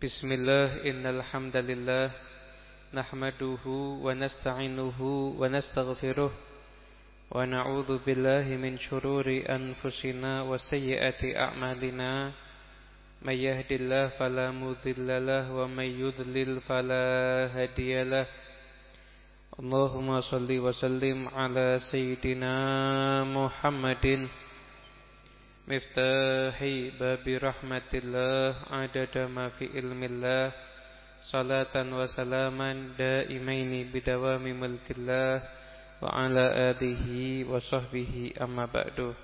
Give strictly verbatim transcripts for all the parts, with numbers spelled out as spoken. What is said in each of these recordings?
Bismillah, innal hamdalillah nahmaduhu wa nasta'inuhu wa nastaghfiruh wa na'udzu billahi min syururi anfusina wa sayyiati a'malina may yahdihillahu fala mudhillalah wa may yudlil fala hadiyalah. Allahumma shalli wa sallim ala sayyidina Muhammadin miftahi babi rahmatillah adada ma fi ilmillah salatan wa salaman daimaini bidawami mulkillah wa ala alihi wa sahbihi amma ba'du.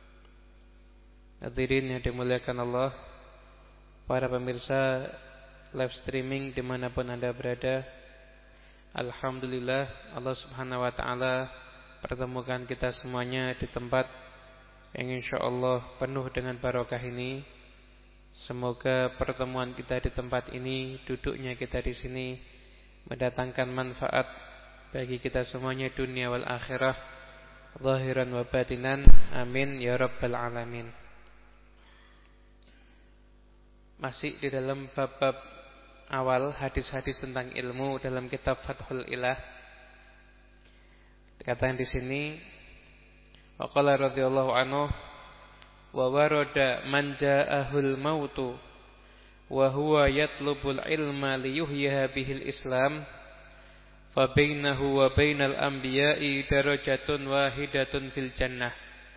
Hadirin yang dimuliakan Allah, para pemirsa live streaming dimanapun Anda berada, alhamdulillah Allah subhanahu wa ta'ala pertemukan kita semuanya di tempat yang insyaallah penuh dengan barokah ini. Semoga pertemuan kita di tempat ini, duduknya kita di sini mendatangkan manfaat bagi kita semuanya dunia wal akhirah, zahiran wa batinan. Amin ya rabbal alamin. Masih di dalam bab-bab awal, hadis-hadis tentang ilmu dalam kitab Fathul Ilah. Dikatakan di sini, wa qala radhiyallahu anhu wa warada man ja'ahul mautu wa huwa yatlubul ilma liyuhyiha bihil islam fa bainahu wa bainal anbiya'i darajatun wahidatun fil jannah.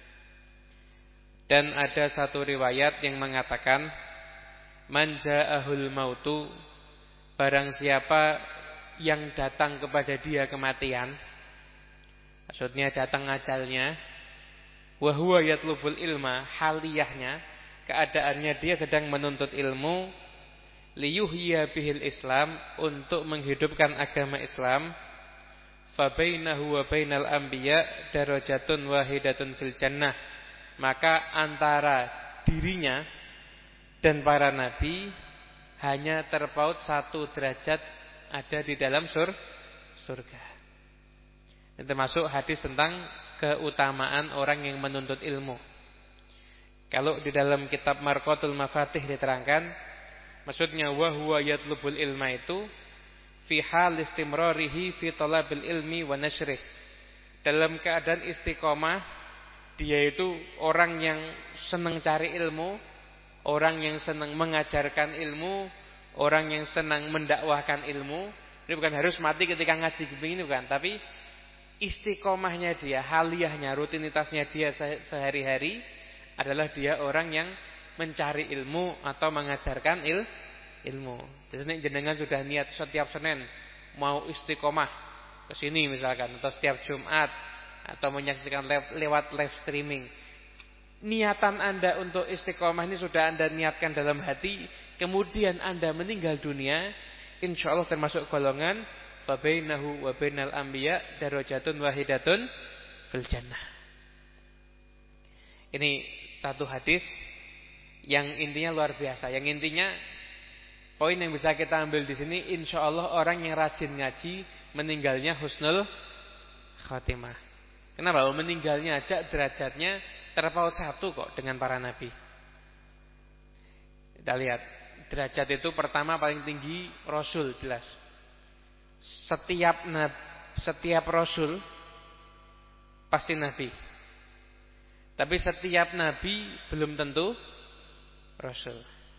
Dan ada satu riwayat yang mengatakan, man ja'ahul mautu, barang siapa yang datang kepada dia kematian, maksudnya datang ajalnya, wa huwa yatlubul ilma, haliyahnya, keadaannya dia sedang menuntut ilmu, liyuhyiya bihil islam, untuk menghidupkan agama Islam, fa bainahu wa bainal anbiya darajatun wahidatun fil jannah, maka antara dirinya dan para nabi hanya terpaut satu derajat ada di dalam sur surga. Ini termasuk hadis tentang keutamaan orang yang menuntut ilmu. Kalau di dalam kitab Marqatul Mafatih diterangkan, maksudnya wa huwa yatlubul ilma itu fi hal istimrarihi fi talabil ilmi wa nashrih. Dalam keadaan istiqomah, dia itu orang yang senang cari ilmu, orang yang senang mengajarkan ilmu, orang yang senang mendakwahkan ilmu. Ini bukan harus mati ketika ngaji begini, bukan, tapi istiqomahnya dia, haliyahnya, rutinitasnya dia sehari-hari adalah dia orang yang mencari ilmu atau mengajarkan il, ilmu. Jadi jenengan sudah niat setiap Senin mau istiqomah ke sini misalkan, atau setiap Jumat, atau menyaksikan live, lewat live streaming. Niatan Anda untuk istiqomah ini sudah Anda niatkan dalam hati, kemudian Anda meninggal dunia, insyaallah termasuk golongan fa bainahu wa bainal anbiya darajatun wahidatun fil jannah. Ini satu hadis yang intinya luar biasa. Yang intinya, poin yang bisa kita ambil di sini, insyaallah orang yang rajin ngaji meninggalnya husnul khatimah. Kenapa? Meninggalnya aja derajatnya terpaut satu kok dengan para nabi. Kita lihat, derajat itu pertama paling tinggi Rasul, jelas. Setiap nabi, setiap Rasul pasti nabi. Tapi setiap nabi belum tentu Rasul.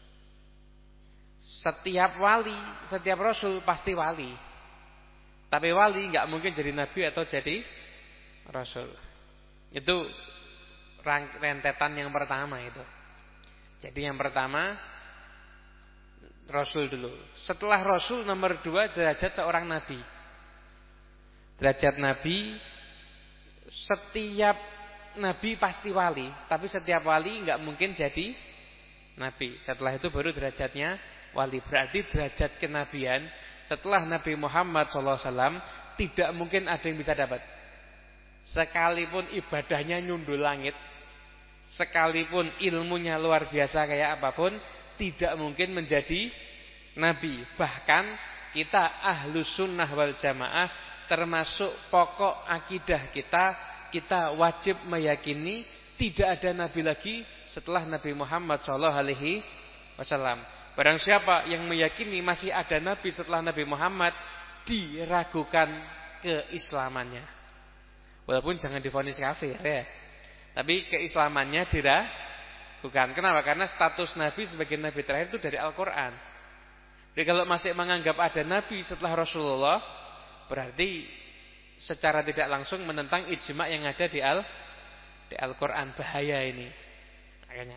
Setiap wali, setiap Rasul pasti wali. Tapi wali enggak mungkin jadi nabi atau jadi Rasul. Itu rentetan yang pertama itu. Jadi yang pertama Rasul dulu. Setelah Rasul nomor dua derajat seorang nabi. Derajat nabi, setiap nabi pasti wali, tapi setiap wali enggak mungkin jadi nabi. Setelah itu baru derajatnya wali. Berarti derajat kenabian setelah Nabi Muhammad shallallahu alaihi wasallam tidak mungkin ada yang bisa dapat. Sekalipun ibadahnya nyundul langit, sekalipun ilmunya luar biasa kayak apapun, tidak mungkin menjadi nabi. Bahkan kita ahlus sunnah wal jamaah, termasuk pokok akidah kita, kita wajib meyakini tidak ada nabi lagi setelah Nabi Muhammad shallallahu alaihi wasallam. Barang siapa yang meyakini masih ada nabi setelah Nabi Muhammad, diragukan keislamannya. Walaupun jangan divonis kafir ya. Tapi keislamannya diragukan. Kenapa? Karena status nabi sebagai nabi terakhir itu dari Al-Qur'an. Jadi kalau masih menganggap ada nabi setelah Rasulullah, berarti secara tidak langsung menentang ijma yang ada di Al di Al-Qur'an. Bahaya ini. Makanya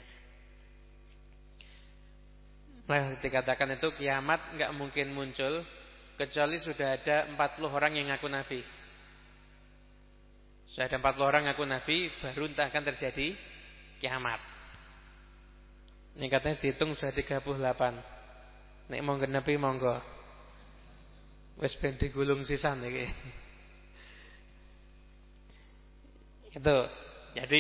nah, dikatakan itu kiamat enggak mungkin muncul kecuali sudah ada empat puluh orang yang ngaku nabi. Sudah ada empat puluh orang ngaku nabi, baru entah akan terjadi kiamat. Ini katanya dihitung sudah tiga puluh delapan. Nek mau genepi monggo. Wis ben digulung sisan iki. Itu. Jadi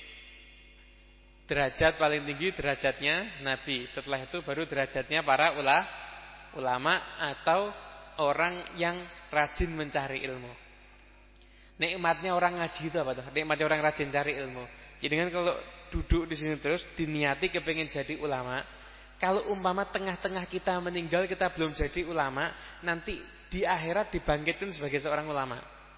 derajat paling tinggi derajatnya nabi. Setelah itu baru derajatnya para ula, ulama atau orang yang rajin mencari ilmu. Nikmatnya orang ngaji itu apa tuh? Nikmatnya orang rajin cari ilmu. Jadi kan kalau duduk di sini terus diniati kepengin jadi ulama, kalau umpama tengah-tengah kita meninggal kita belum jadi ulama, nanti di akhirat dibangkitkan sebagai seorang ulama.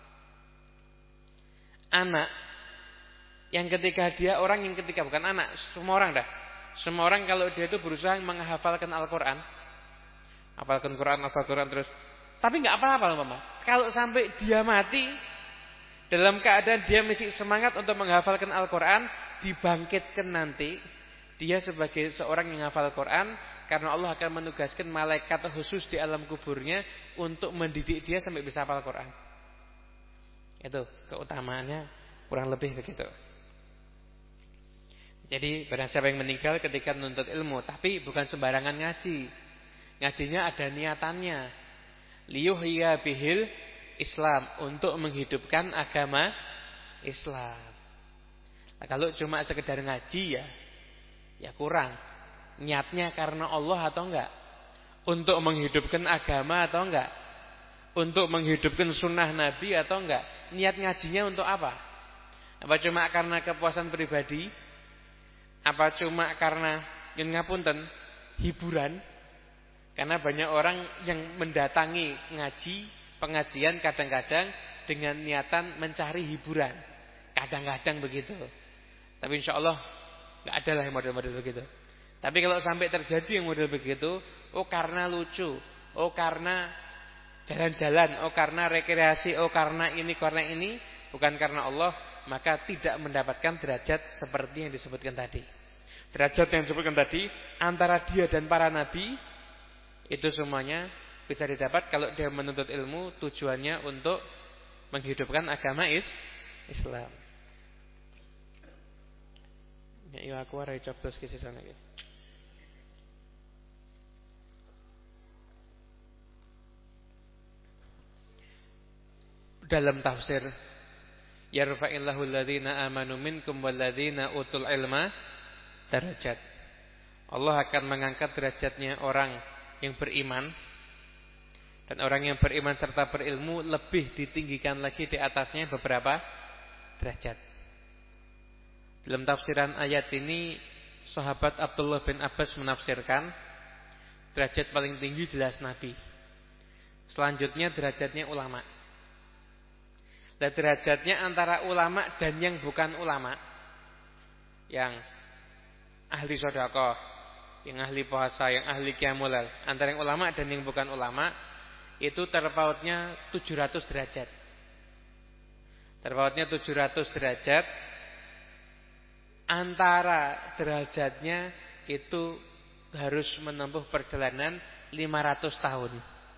Anak yang ketika dia orang yang ketika bukan anak, semua orang dah. Semua orang kalau dia itu berusaha menghafalkan Al-Qur'an. Hafalkan Quran, hafal Quran terus. Tapi enggak apa-apa umpama. Kalau sampai dia mati dalam keadaan dia masih semangat untuk menghafalkan Al-Qur'an, dibangkitkan nanti dia sebagai seorang yang hafal Quran karena Allah akan menugaskan malaikat khusus di alam kuburnya untuk mendidik dia sampai bisa hafal Quran. Itu keutamaannya kurang lebih begitu. Jadi barang siapa yang meninggal ketika menuntut ilmu, tapi bukan sembarangan ngaji. Ngajinya ada niatannya. Liyuhya bihil Islam, untuk menghidupkan agama Islam. Nah, kalau cuma sekedar ngaji ya ya kurang. Niatnya karena Allah atau enggak? Untuk menghidupkan agama atau enggak? Untuk menghidupkan sunnah Nabi atau enggak? Niat ngajinya untuk apa? Apa cuma karena kepuasan pribadi? Apa cuma karena yang ngapunten hiburan? Karena banyak orang yang mendatangi ngaji, pengajian kadang-kadang dengan niatan mencari hiburan. Kadang-kadang begitu. Tapi insya Allah gak ada lah model-model begitu. Tapi kalau sampai terjadi yang model begitu, oh karena lucu, oh karena jalan-jalan, oh karena rekreasi, oh karena ini, karena ini, bukan karena Allah, maka tidak mendapatkan derajat seperti yang disebutkan tadi. Derajat yang disebutkan tadi antara dia dan para nabi itu semuanya bisa didapat kalau dia menuntut ilmu tujuannya untuk menghidupkan agama is Islam. Ya iya aku warai coblos ke sana iki. Dalam tafsir yarfa'illahu alladhina amanu minkum walladhina utul ilma darajat. Allah akan mengangkat derajatnya orang yang beriman, dan orang yang beriman serta berilmu lebih ditinggikan lagi di atasnya beberapa derajat. Dalam tafsiran ayat ini sahabat Abdullah bin Abbas menafsirkan derajat paling tinggi jelas Nabi. Selanjutnya derajatnya ulama. Dan derajatnya antara ulama dan yang bukan ulama, yang ahli sedekah, yang ahli puasa, yang ahli qiyamul lail, antara yang ulama dan yang bukan ulama itu terpautnya tujuh ratus derajat. Terpautnya tujuh ratus derajat. Antara derajatnya itu harus menempuh perjalanan lima ratus tahun.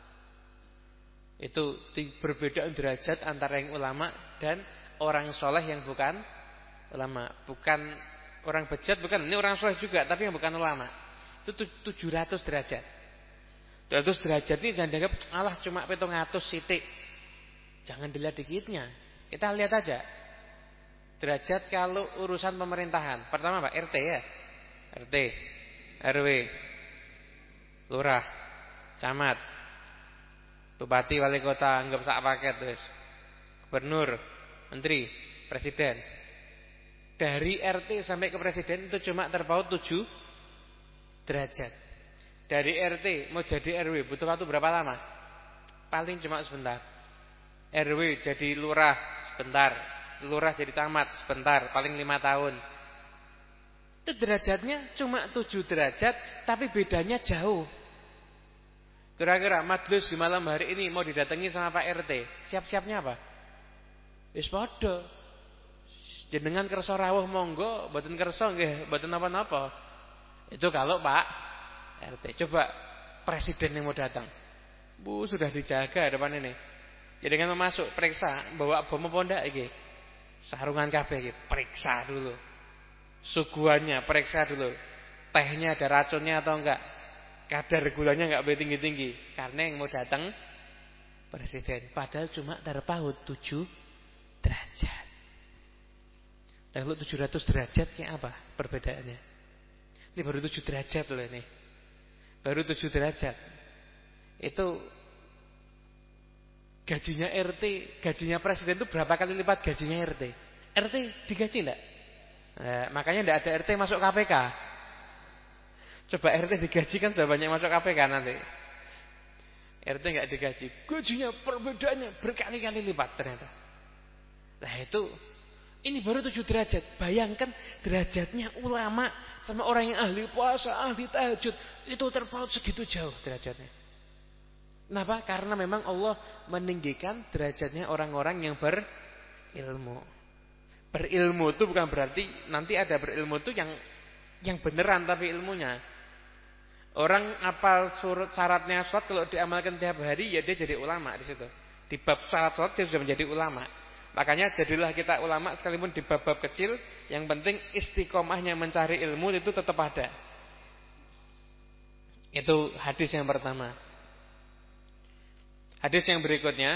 Itu berbeda derajat antara yang ulama dan orang soleh yang bukan ulama. Bukan orang bejat, bukan. Ini orang soleh juga, tapi yang bukan ulama. Itu tujuh ratus derajat. tujuh ratus derajat ini jangan dianggap alah cuma pitung atus sithik. Jangan dilihat dikitnya. Kita lihat aja. Derajat kalau urusan pemerintahan. Pertama apa? R T ya. R T, R W, lurah, camat, bupati, wali kota, anggap sak paket terus. Gubernur, menteri, presiden. Dari R T sampai ke presiden itu cuma terpaut tujuh derajat. Dari R T mau jadi R W butuh waktu berapa lama? Paling cuma sebentar. R W jadi lurah sebentar, lurah jadi camat sebentar, paling lima tahun. Itu derajatnya cuma tujuh derajat, tapi bedanya jauh. Kira-kira majelis di malam hari ini mau didatangi sama Pak R T, siap-siapnya apa? Wis padha. Jenengan kersa rawuh monggo, mboten kersa nggih, mboten napa-napa. Itu kalau Pak R T. Coba presiden yang mau datang. Bu, sudah dijaga depan ini. Jadi kan masuk, periksa bawa bom apa ndak iki. Sarungan kabeh iki, periksa dulu. Suguhannya periksa dulu. Tehnya ada racunnya atau enggak? Kadar gulanya enggak boleh tinggi-tinggi. Karena yang mau datang presiden. Padahal cuma terpaut tujuh derajat. Dan kalau tujuh ratus derajat kayak apa perbedaannya? Ini baru tujuh derajat loh ini. Baru tujuh derajat. Itu gajinya R T, gajinya presiden itu berapa kali lipat gajinya R T? R T digaji enggak? Nah, makanya enggak ada R T masuk K P K. Coba R T digaji kan sudah banyak masuk K P K nanti. R T enggak digaji, gajinya perbedaannya berkali-kali lipat ternyata. Nah itu, ini baru tujuh derajat. Bayangkan derajatnya ulama sama orang yang ahli puasa, ahli tahajud, itu terpaut segitu jauh derajatnya. Kenapa? Karena memang Allah meninggikan derajatnya orang-orang yang berilmu. Berilmu itu bukan berarti nanti ada berilmu itu yang yang beneran tapi ilmunya. Orang apal surut syaratnya sholat kalau diamalkan tiap hari ya dia jadi ulama di situ. Di bab syarat sholat dia sudah menjadi ulama. Makanya jadilah kita ulama sekalipun di bab-bab kecil, yang penting istiqomahnya mencari ilmu itu tetap ada. Itu hadis yang pertama. Hadis yang berikutnya,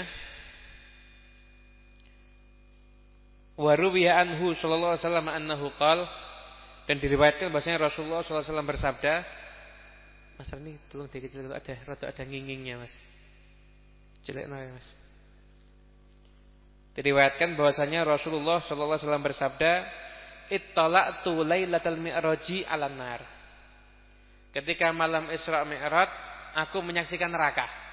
wa ruwiya anhu sallallahu alaihi wasallam annahu qala, dan diriwayatkan bahwasanya Rasulullah sallallahu alaihi wasallam bersabda, Mas Rani tolong dikit ada rada ada ngingingnya Mas. Jelekno ya Mas. Diriwayatkan bahwasanya Rasulullah sallallahu alaihi wasallam bersabda, ittala'tu lailatal mi'raji 'alan nar. Ketika malam Isra Mi'raj, aku menyaksikan neraka.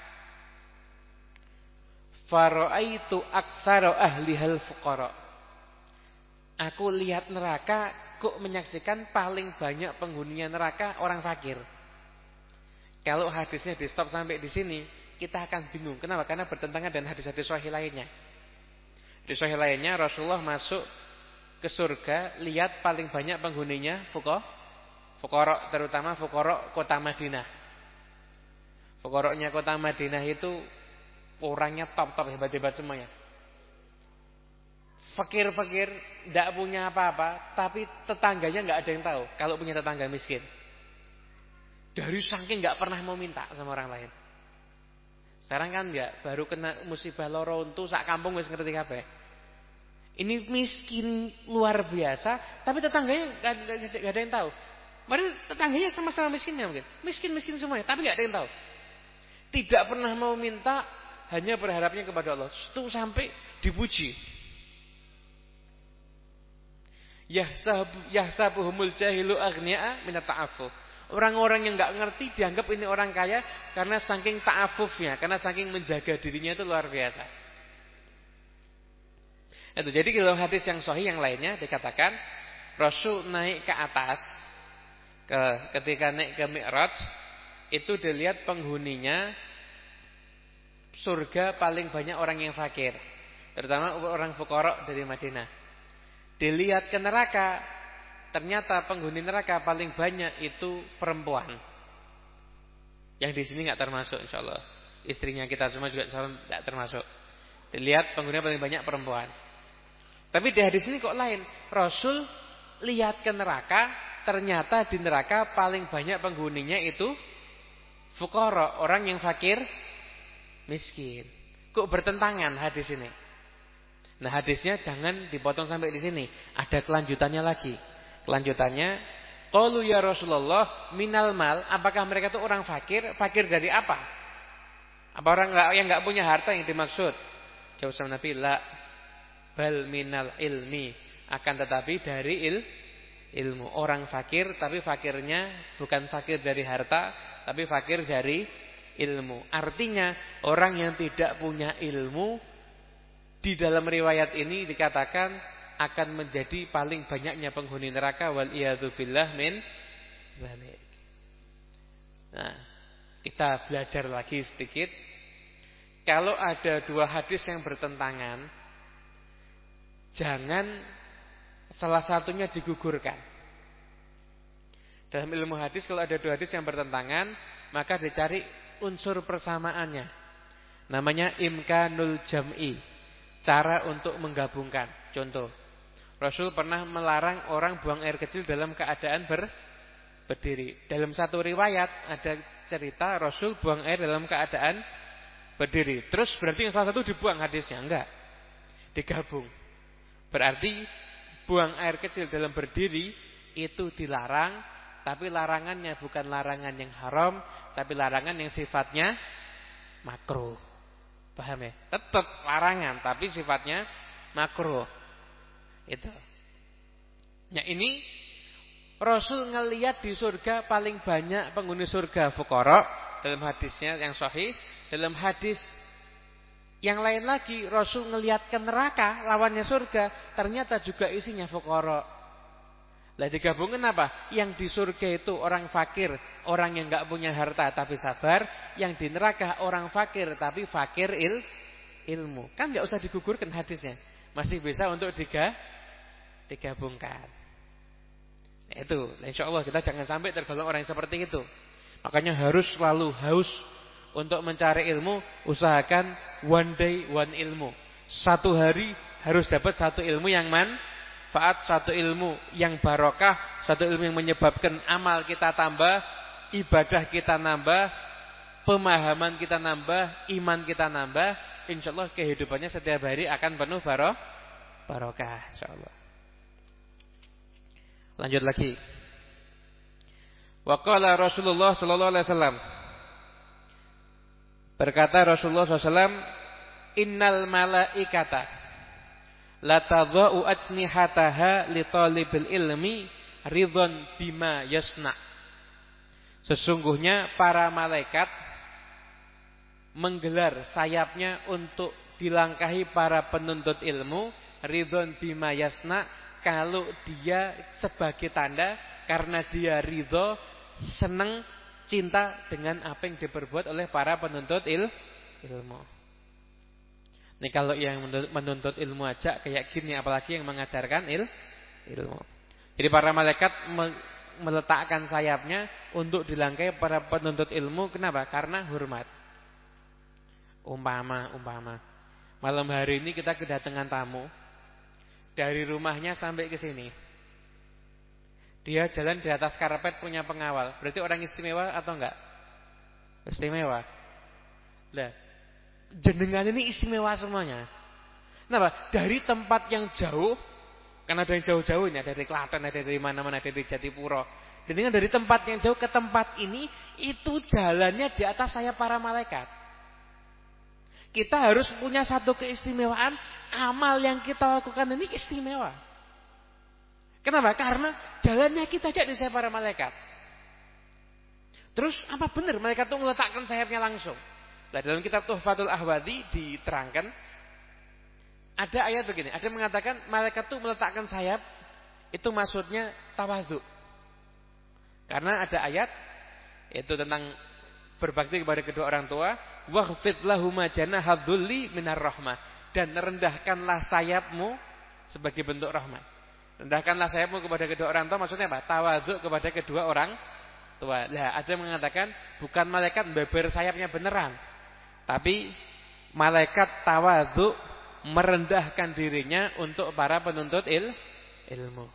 Fara'aitu aktsara ahlihal fuqara. Aku lihat neraka, kok menyaksikan paling banyak penghuninya neraka orang fakir. Kalau hadisnya di stop sampai di sini, kita akan bingung. Kenapa? Karena bertentangan dengan hadis-hadis sahih lainnya. Di sahih lainnya Rasulullah masuk ke surga, lihat paling banyak penghuninya fuqara, fuqara terutama fuqara kota Madinah. Fuqaranya kota Madinah itu orangnya top-top, hebat-hebat semuanya. Fakir-fakir, tidak punya apa-apa, tapi tetangganya nggak ada yang tahu kalau punya tetangga miskin. Dari saking nggak pernah mau minta sama orang lain. Sekarang kan nggak, baru kena musibah loro untu sak kampung wis ngerti kabeh. Ini miskin luar biasa, tapi tetangganya nggak ada yang tahu. Padahal tetangganya sama-sama miskinnya mungkin, miskin-miskin semuanya, tapi nggak ada yang tahu. Tidak pernah mau minta, hanya berharapnya kepada Allah. Itu sampai dipuji. Yahsabuhumul jahilu aghni'a minat ta'affuf. Orang-orang yang enggak ngerti dianggap ini orang kaya karena saking ta'affufnya, karena saking menjaga dirinya itu luar biasa. Itu jadi dalam hadis yang sahih yang lainnya dikatakan Rasul naik ke atas ke ketika naik ke Mi'raj itu dilihat penghuninya surga paling banyak orang yang fakir, terutama orang fuqara dari Madinah. Dilihat ke neraka, ternyata penghuni neraka paling banyak itu perempuan. Yang di sini nggak termasuk, insyaallah. Istrinya kita semua juga nggak termasuk. Dilihat penghuni paling banyak perempuan. Tapi di hadis ini kok lain. Rasul lihat ke neraka, ternyata di neraka paling banyak penghuninya itu fuqara, orang yang fakir, miskin. Kok bertentangan hadis ini? Nah, hadisnya jangan dipotong sampai di sini. Ada kelanjutannya lagi. Kelanjutannya, qalu ya Rasulullah minal mal, apakah mereka itu orang fakir? Fakir dari apa? Apa orang yang enggak punya harta yang dimaksud? Jawab sama Nabi, la bal minal ilmi. Akan tetapi dari il, ilmu. Orang fakir, tapi fakirnya bukan fakir dari harta, tapi fakir dari ilmu. Artinya orang yang tidak punya ilmu di dalam riwayat ini dikatakan akan menjadi paling banyaknya penghuni neraka, wal iyadzu billah min dzalik. Nah, kita belajar lagi sedikit. Kalau ada dua hadis yang bertentangan, jangan salah satunya digugurkan. Dalam ilmu hadis kalau ada dua hadis yang bertentangan, maka dicari unsur persamaannya. Namanya imkanul jam'i, cara untuk menggabungkan. Contoh, Rasul pernah melarang orang buang air kecil dalam keadaan ber, berdiri. Dalam satu riwayat ada cerita Rasul buang air dalam keadaan berdiri. Terus berarti yang salah satu dibuang hadisnya? Enggak, digabung. Berarti buang air kecil dalam berdiri itu dilarang, tapi larangannya bukan larangan yang haram, tapi larangan yang sifatnya makruh. Paham ya? Tetap larangan, tapi sifatnya makruh. Itu. Ya, ini Rasul ngelihat di surga paling banyak penghuni surga fuqara dalam hadisnya yang sahih. Dalam hadis yang lain lagi Rasul ngelihat ke neraka lawannya surga, ternyata juga isinya fuqara. Lah digabungin apa? Yang di surga itu orang fakir, orang yang enggak punya harta tapi sabar. Yang di neraka orang fakir tapi fakir il, ilmu. Kan enggak usah digugurkan hadisnya. Masih bisa untuk diga, digabungkan. Nah, itu, insyaallah kita jangan sampai tergolong orang yang seperti itu. Makanya harus selalu haus untuk mencari ilmu. Usahakan one day one ilmu. Satu hari harus dapat satu ilmu yang manfaat, satu ilmu yang barokah, satu ilmu yang menyebabkan amal kita tambah, ibadah kita nambah, pemahaman kita nambah, iman kita nambah. Insyaallah kehidupannya setiap hari akan penuh baro, barokah insyaallah. Lanjut lagi. Wa qala Rasulullah sallallahu alaihi wasallam, berkata Rasulullah sallallahu alaihi wasallam, innal malaikata la tadha'u ajnihataha li talibil ilmi ridwan bima yasna. Sesungguhnya para malaikat menggelar sayapnya untuk dilangkahi para penuntut ilmu, ridwan bima yasna, kalau dia sebagai tanda karena dia ridho, senang, cinta dengan apa yang diperbuat oleh para penuntut il, ilmu. Ini kalau yang menuntut ilmu aja kayak gini, apalagi yang mengajarkan il, ilmu. Jadi para malaikat meletakkan sayapnya untuk dilangkai para penuntut ilmu. Kenapa? Karena hormat. Umpama, umpama malam hari ini kita kedatangan tamu dari rumahnya sampai ke sini. Dia jalan di atas karpet punya pengawal. Berarti orang istimewa atau enggak? Istimewa. Lah, jenengan ini istimewa semuanya. Kenapa? Dari tempat yang jauh, kan ada yang jauh-jauhnya, dari Klaten, ada dari mana-mana, ada dari Jatipuro. Jenengan dari tempat yang jauh ke tempat ini, itu jalannya di atas sayap para malaikat. Kita harus punya satu keistimewaan, amal yang kita lakukan ini istimewa. Kenapa? Karena jalannya kita aja di sayap para malaikat. Terus apa benar malaikat itu meletakkan sayapnya langsung? Nah, dalam kitab Tuhfatul Ahwadi diterangkan ada ayat begini, ada yang mengatakan malaikat itu meletakkan sayap itu maksudnya tawadhu. Karena ada ayat itu tentang berbakti kepada kedua orang tua, waghfid lahuma janahadzulli minar rahmah, dan rendahkanlah sayapmu sebagai bentuk rahmat. Rendahkanlah sayapmu kepada kedua orang tua, maksudnya apa? Tawadhu kepada kedua orang tua. Lah, ada yang mengatakan bukan malaikat beber sayapnya beneran, tapi malaikat tawadhu merendahkan dirinya untuk para penuntut il, ilmu.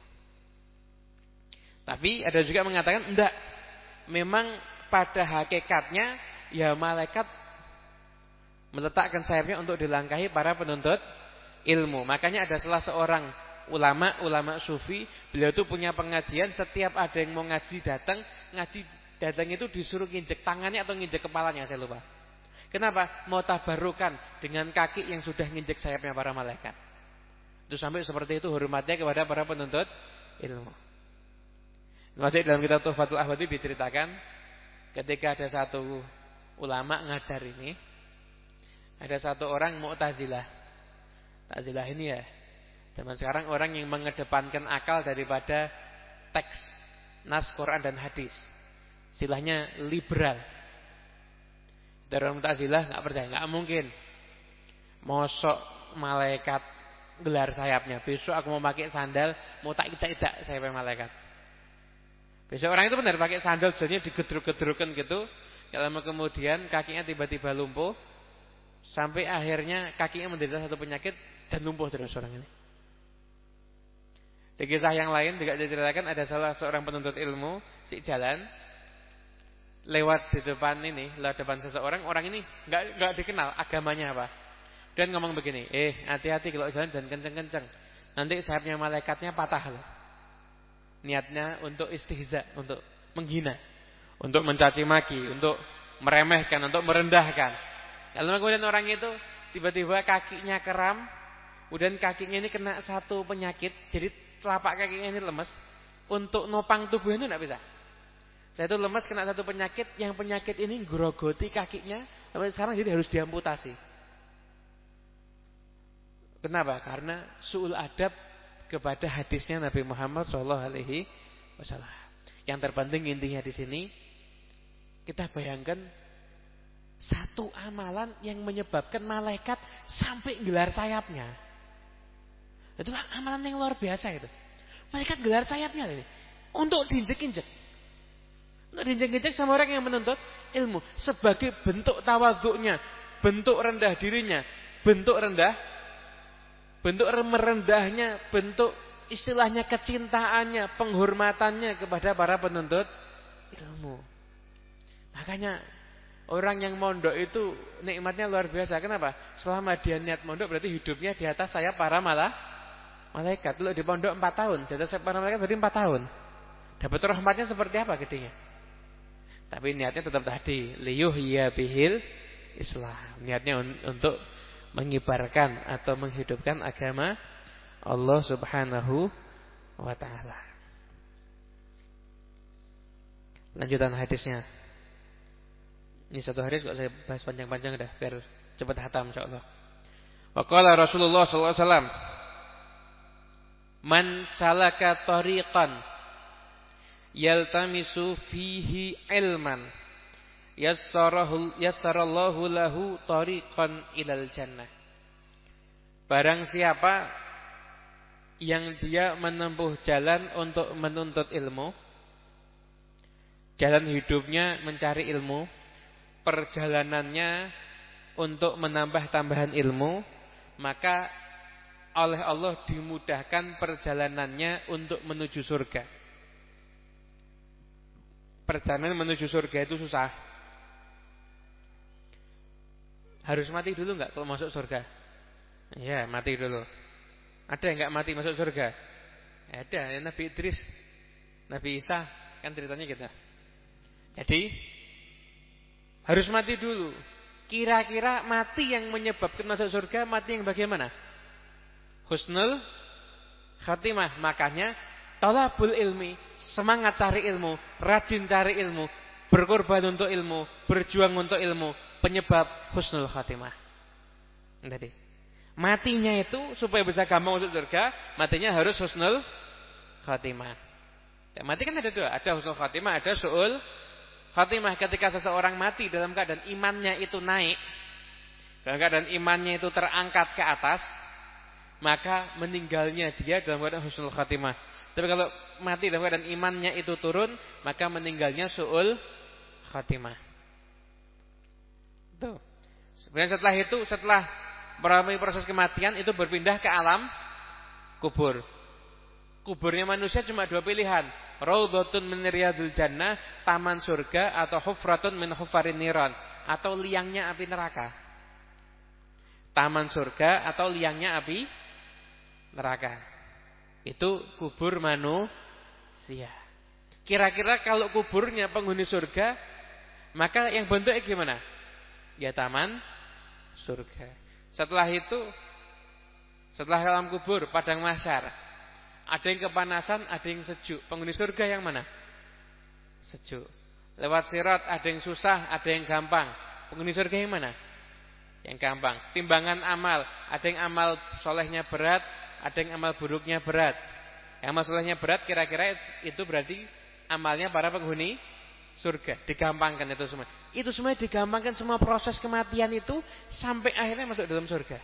Tapi ada juga mengatakan enggak, memang pada hakikatnya ya malaikat meletakkan sayapnya untuk dilangkahi para penuntut ilmu. Makanya ada salah seorang ulama, ulama sufi, beliau itu punya pengajian, setiap ada yang mau ngaji datang, ngaji datang itu disuruh nginjek tangannya atau nginjek kepalanya, saya lupa. Kenapa? Mau tabarukan dengan kaki yang sudah nginjek sayapnya para malaikat. Itu sampai seperti itu hormatnya kepada para penuntut ilmu. Masih dalam kitab Tuhfatul Ahwadi diceritakan ketika ada satu ulama ngajar ini, ada satu orang Mu'tazilah. Mu'tazilah ini ya, zaman sekarang orang yang mengedepankan akal daripada teks, nas Quran dan hadis. Istilahnya liberal. Dari orang Mu'tazilah enggak percaya, enggak mungkin. Mosok malaikat gelar sayapnya. Besok aku mau pakai sandal, mau tak idak-idak sayap malaikat. Besok orang itu benar pakai sandal, jadinya digedruk-gedrukan gitu. Lama kemudian kakinya tiba-tiba lumpuh, sampai akhirnya kakinya menderita satu penyakit dan lumpuh terus orang ini. Di kisah yang lain juga diceritakan ada salah seorang penuntut ilmu si jalan lewat di depan ini, lewat depan seseorang, orang ini enggak enggak dikenal agamanya apa. Dan ngomong begini, "Eh, hati-hati kalau jalan dan kenceng-kenceng. Nanti sayapnya malaikatnya patah loh." Niatnya untuk istihza, untuk menghina, untuk mencaci maki, untuk meremehkan, untuk merendahkan. Lalu kemudian orang itu tiba-tiba kakinya kram, kemudian kakinya ini kena satu penyakit, jadi telapak kakinya ini lemes. Untuk nopang tubuhnya itu tidak bisa. Saya itu lemes kena satu penyakit, yang penyakit ini grogoti kakinya, sampai sekarang jadi harus diamputasi. Kenapa? Karena su'ul adab kepada hadisnya Nabi Muhammad shallallahu alaihi wasallam. Yang terpenting intinya di sini kita bayangkan satu amalan yang menyebabkan malaikat sampai gelar sayapnya. Itulah amalan yang luar biasa itu. Malaikat gelar sayapnya ini untuk diinjek-injek, untuk diinjek-injek sama orang yang menuntut ilmu sebagai bentuk tawadhu'nya, bentuk rendah dirinya, bentuk rendah bentuk merendahnya, bentuk istilahnya kecintaannya, penghormatannya kepada para penuntut ilmu. Makanya orang yang mondok itu nikmatnya luar biasa. Kenapa? Selama dia niat mondok berarti hidupnya di atas sayap para malah malaikat. Kalau di pondok empat tahun, di atas sayap para malaikat berarti empat tahun. Dapat rahmatnya seperti apa gedenya? Tapi niatnya tetap tadi, liyuhya bihil Islam. Niatnya untuk mengibarkan atau menghidupkan agama Allah Subhanahu wa taala. Lanjutan hadisnya. Ini satu hadis kok saya bahas panjang-panjang dah biar cepat hatam insyaallah. Wa qala Rasulullah sallallahu alaihi wasallam, "Man salaka tariqan yaltamisu fihi ilman yassarahu yassarallahu lahu tariqan ilal jannah." Barang siapa yang dia menempuh jalan untuk menuntut ilmu, jalan hidupnya mencari ilmu, perjalanannya untuk menambah tambahan ilmu, maka oleh Allah dimudahkan perjalanannya untuk menuju surga. Perjalanan menuju surga itu susah. Harus mati dulu enggak kalau masuk surga? Ya, mati dulu. Ada yang enggak mati masuk surga? Ada, Nabi Idris, Nabi Isa, kan ceritanya gitu. Jadi harus mati dulu. Kira-kira mati yang menyebabkan masuk surga, mati yang bagaimana? Husnul khatimah. Makanya talabul ilmi, semangat cari ilmu, rajin cari ilmu, berkorban untuk ilmu, berjuang untuk ilmu, penyebab husnul khatimah. Jadi matinya itu supaya bisa gampang masuk surga, matinya harus husnul khatimah. Ya, mati kan ada dua, ada husnul khatimah, ada su'ul khatimah. Ketika seseorang mati dalam keadaan imannya itu naik, dalam keadaan imannya itu terangkat ke atas, maka meninggalnya dia dalam keadaan husnul khatimah. Tapi kalau mati dalam keadaan imannya itu turun, maka meninggalnya su'ul khatimah. Tuh. Sebenarnya setelah itu, setelah melalui proses kematian itu berpindah ke alam kubur. Kuburnya manusia cuma dua pilihan, raudhatun min riyadil jannah, taman surga, atau hufratun min hufarin niran, atau liangnya api neraka. Taman surga atau liangnya api neraka. Itu kubur manusia. Kira-kira kalau kuburnya penghuni surga, maka yang bentuknya gimana? Ya taman surga. Setelah itu, setelah alam kubur, padang mahsyar, ada yang kepanasan, ada yang sejuk. Penghuni surga yang mana? Sejuk. Lewat sirat ada yang susah, ada yang gampang. Penghuni surga yang mana? Yang gampang. Timbangan amal, ada yang amal solehnya berat, ada yang amal buruknya berat. Yang amal solehnya berat kira-kira itu berarti amalnya para penghuni surga. Digampangkan itu semua. Itu semua digampangkan, semua proses kematian itu sampai akhirnya masuk dalam surga.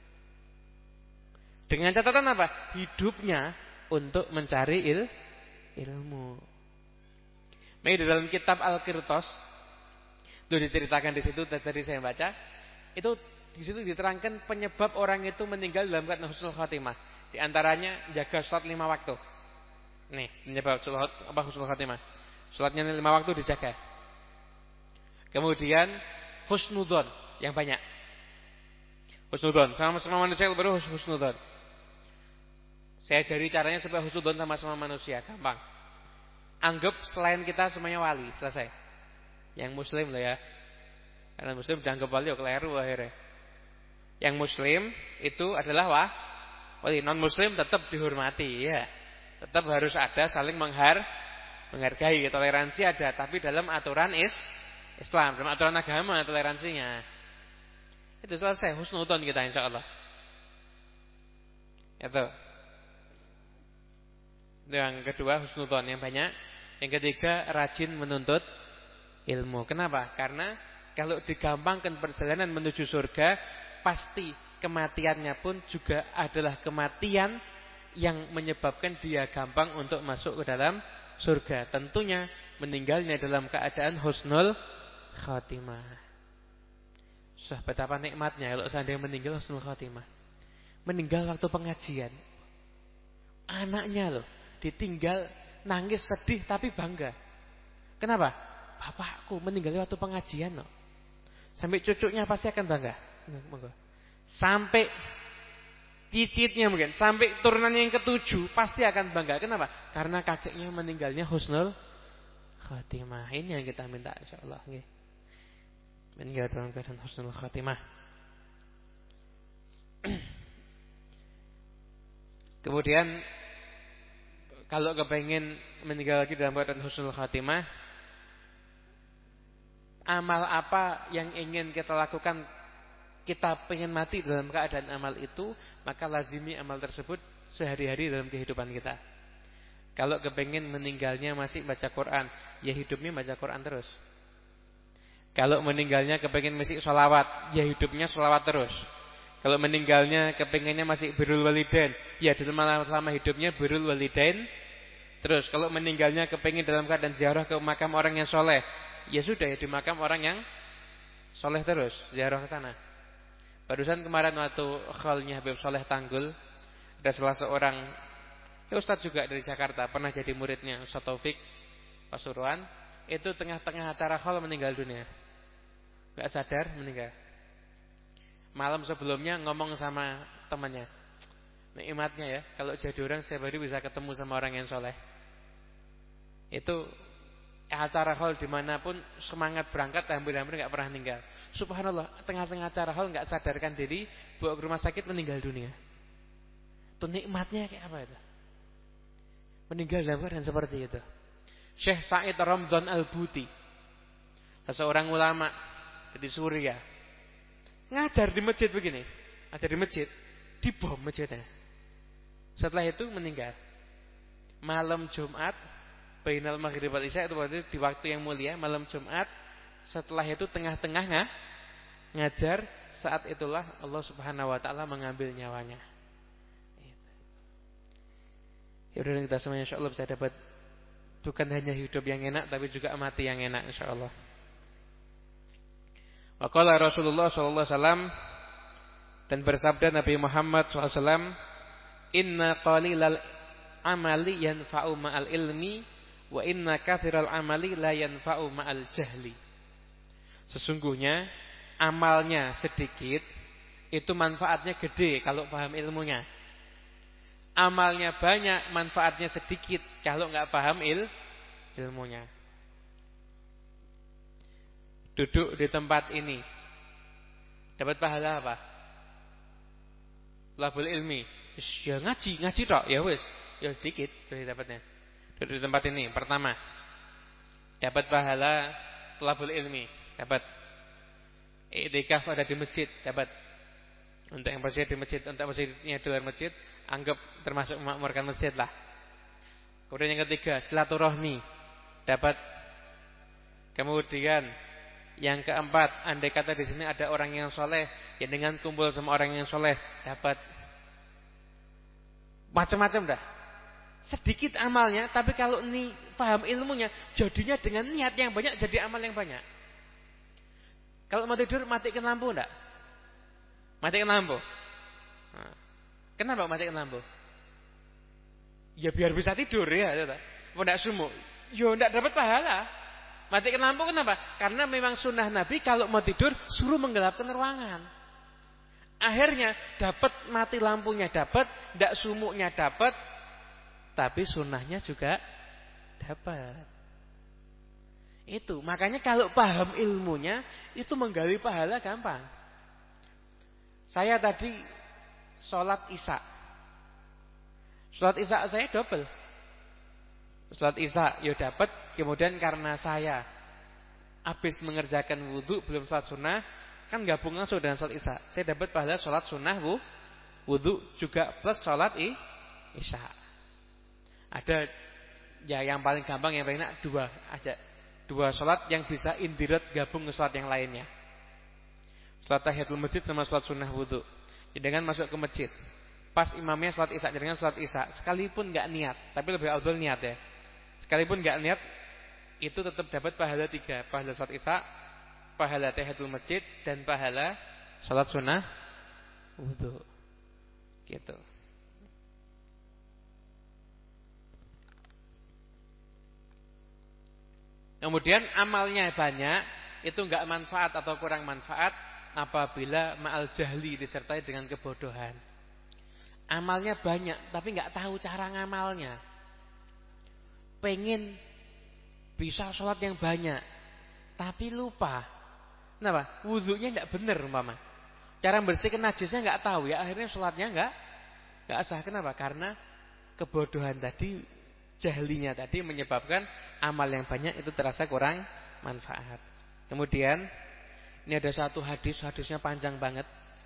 Dengan catatan apa? Hidupnya untuk mencari il, ilmu. Maka di dalam kitab Al-Qirtos itu diceritakan di situ tadi saya baca, itu di situ diterangkan penyebab orang itu meninggal dalam keadaan husnul khatimah. Di antaranya jaga salat lima waktu. Nih, penyebab salat apa husnul khatimah? Salatnya lima waktu dijaga. Kemudian husnudzon yang banyak. Husnudzon sama sama manusia baru husnudzon. Saya ajari caranya supaya husnudzon sama sama manusia, gampang. Anggap selain kita semuanya wali, selesai. Yang muslim loh ya. Karena muslim dianggap wali, keliru akhirnya. Yang muslim itu adalah wah, wali. Non muslim tetap dihormati ya. Tetap harus ada saling menghar, menghargai, toleransi ada, tapi dalam aturan is Islam, dalam aturan agama toleransinya. Itu selesai husnudzon kita insyaallah. Itu. Yang kedua husnudzon yang banyak. Yang ketiga rajin menuntut ilmu. Kenapa? Karena kalau digampangkan perjalanan menuju surga, pasti kematiannya pun juga adalah kematian yang menyebabkan dia gampang untuk masuk ke dalam surga. Tentunya meninggalnya dalam keadaan husnul khatimah. Sudah betapa nikmatnya kalau seandainya meninggal husnul khatimah. Meninggal waktu pengajian. Anaknya loh ditinggal, nangis sedih tapi bangga. Kenapa? Bapakku meninggal waktu pengajian loh. Sampai cucunya pasti akan bangga. Sampai cicitnya mungkin, sampai turunannya yang ketujuh pasti akan bangga. Kenapa? Karena kakeknya meninggalnya husnul khatimah. Ini yang kita minta insyaallah nggih. Meninggal dalam keadaan husnul khatimah. Kemudian kalau kepengen meninggal lagi dalam keadaan husnul khatimah, amal apa yang ingin kita lakukan, kita pengen mati dalam keadaan amal itu, maka lazimi amal tersebut sehari-hari dalam kehidupan kita. Kalau kepengen meninggalnya masih baca Quran, ya hidupnya baca Quran terus. Kalau meninggalnya kepengen masih sholawat, ya hidupnya sholawat terus. Kalau meninggalnya kepengennya masih birrul walidain, ya selama hidupnya birrul walidain terus. Kalau meninggalnya kepengen dalam keadaan ziarah ke makam orang yang soleh, ya sudah ya di makam orang yang soleh terus, ziarah ke sana. Barusan kemarin waktu khalnya Habib Soleh Tanggul, ada salah seorang ya ustadz juga dari Jakarta, pernah jadi muridnya Ustaz Taufik Pasuruan, itu tengah-tengah acara khal meninggal dunia. Gak sadar meninggal. Malam sebelumnya ngomong sama temannya, nikmatnya ya kalau jadi orang setiap hari bisa ketemu sama orang yang soleh. Itu acara haul dimanapun semangat berangkat, hampir-hampir gak pernah meninggal. Subhanallah, tengah-tengah acara haul gak sadarkan diri, bawa ke rumah sakit meninggal dunia. Itu nikmatnya kayak apa itu? Meninggal dalam keadaan seperti itu. Syekh Said Ramdhan Al-Buti, seorang ulama di Suriah, ngajar di masjid begini, ngajar di masjid, dibom masjidnya. Setelah itu meninggal. Malam Jumat, bainal maghrib wal isya, itu berarti di waktu yang mulia, malam Jumat. Setelah itu tengah-tengah ngajar, saat itulah Allah Subhanahu wa taala mengambil nyawanya. Ya udah kita semuanya insyaallah bisa dapat bukan hanya hidup yang enak tapi juga mati yang enak insyaallah. Wa qala Rasulullah sallallahu alaihi wasallam, dan bersabda Nabi Muhammad sallallahu alaihi wasallam, inna qalilal amali yanfa'u ma'al ilmi wa inna katsiral amali la yanfa'u ma'al jahli. Sesungguhnya amalnya sedikit itu manfaatnya gede kalau paham ilmunya. Amalnya banyak, manfaatnya sedikit kalau enggak paham il ilmunya. Duduk di tempat ini dapat pahala apa? Labul ilmi. Ya ngaji, ngaji tok, ya wis. Ya sedikit dari dapatnya. Duduk di tempat ini pertama dapat pahala thalabul ilmi, dapat. Iktikaf ada di masjid, dapat. Untuk yang masjid di masjid, untuk masjidnya di luar masjid, anggap termasuk memakmurkan masjid lah. Kemudian yang ketiga, silaturahmi, dapat. Kemudian yang keempat, andai kata di sini ada orang yang soleh, ya dengan kumpul sama orang yang soleh, dapat. Macam-macam dah. Sedikit amalnya, tapi kalau ini paham ilmunya, jadinya dengan niat yang banyak jadi amal yang banyak. Kalau mau tidur, matikan lampu enggak? Matikan lampu. Nah, kenapa matikan lampu? Ya biar bisa tidur ya. Mau enggak sumuk? Ya enggak dapat pahala. Matikan lampu kenapa? Karena memang sunnah Nabi kalau mau tidur suruh menggelapkan ruangan. Akhirnya dapat mati lampunya dapat, tidak sumuknya dapat, tapi sunnahnya juga dapat. Itu makanya kalau paham ilmunya itu menggali pahala gampang. Saya tadi sholat isya, sholat isya saya double. Sholat isya ya dapat. Kemudian karena saya habis mengerjakan wudhu belum sholat sunnah, kan gabung langsung dengan sholat isya. Saya dapat pahala sholat sunnah wudhu juga plus sholat isya. Ada ya yang paling gampang yang paling enak dua aja, dua sholat yang bisa indirat gabung ke sholat yang lainnya. Sholat tahiyatul masjid sama sholat sunnah wudhu. Dengan masuk ke masjid, pas imamnya sholat isya dengan sholat isya, sekalipun nggak niat, tapi lebih afdal niat ya. Sekalipun nggak niat, itu tetap dapat pahala tiga, pahala sholat isya, pahala tahiyatul masjid, dan pahala sholat sunnah wudu. Gitu. Kemudian amalnya banyak, itu nggak manfaat atau kurang manfaat apabila ma'al jahli disertai dengan kebodohan. Amalnya banyak, tapi nggak tahu cara ngamalnya. Pengen bisa sholat yang banyak, tapi lupa. Kenapa? Wudunya nggak benar umpama. Cara membersihkan najisnya nggak tahu ya, akhirnya sholatnya nggak nggak sah. Kenapa? Karena kebodohan tadi, jahlinya tadi menyebabkan amal yang banyak itu terasa kurang manfaat. Kemudian ini ada satu hadis, hadisnya panjang banget.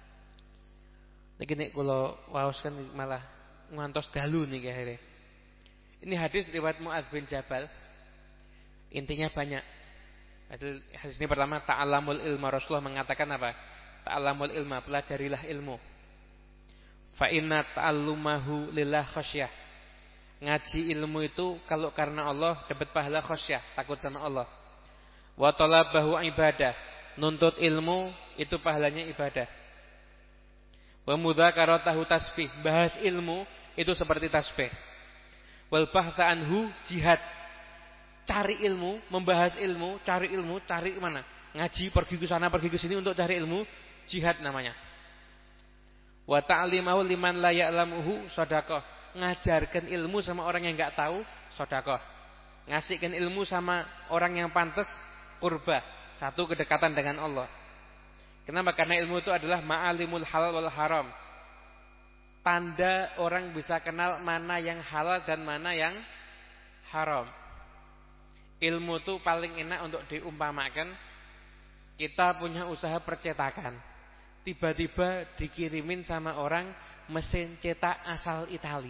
Ini kalau waos kan malah ngantos dalu nih akhirnya. Ini hadis riwayat Mu'adz bin Jabal. Intinya banyak. Hadis ini pertama, ta'allamul ilma. Rasulullah mengatakan apa? Ta'allamul ilma, pelajarilah ilmu. Fa inna ta'allumahu lillah khasyah. Ngaji ilmu itu kalau karena Allah dapat pahala khasyah, takut sama Allah. Wa talabahu ibadah. Nuntut ilmu itu pahalanya ibadah. Wa mudzakaratahu tasbih. Bahas ilmu itu seperti tasbih. Wal bahtha anhu jihad. Cari ilmu, membahas ilmu, cari ilmu, cari mana? Ngaji, pergi ke sana, pergi ke sini untuk cari ilmu, jihad namanya. Wa ta'limahu liman la ya'lamuhu sedekah. Ngajarkan ilmu sama orang yang enggak tahu, sedekah. Ngasihkan ilmu sama orang yang pantas, qurba, satu kedekatan dengan Allah. Kenapa? Karena ilmu itu adalah ma'alimul halal wal haram. Tanda orang bisa kenal mana yang halal dan mana yang haram. Ilmu itu paling enak untuk diumpamakan. Kita punya usaha percetakan, tiba-tiba dikirimin sama orang mesin cetak asal Itali.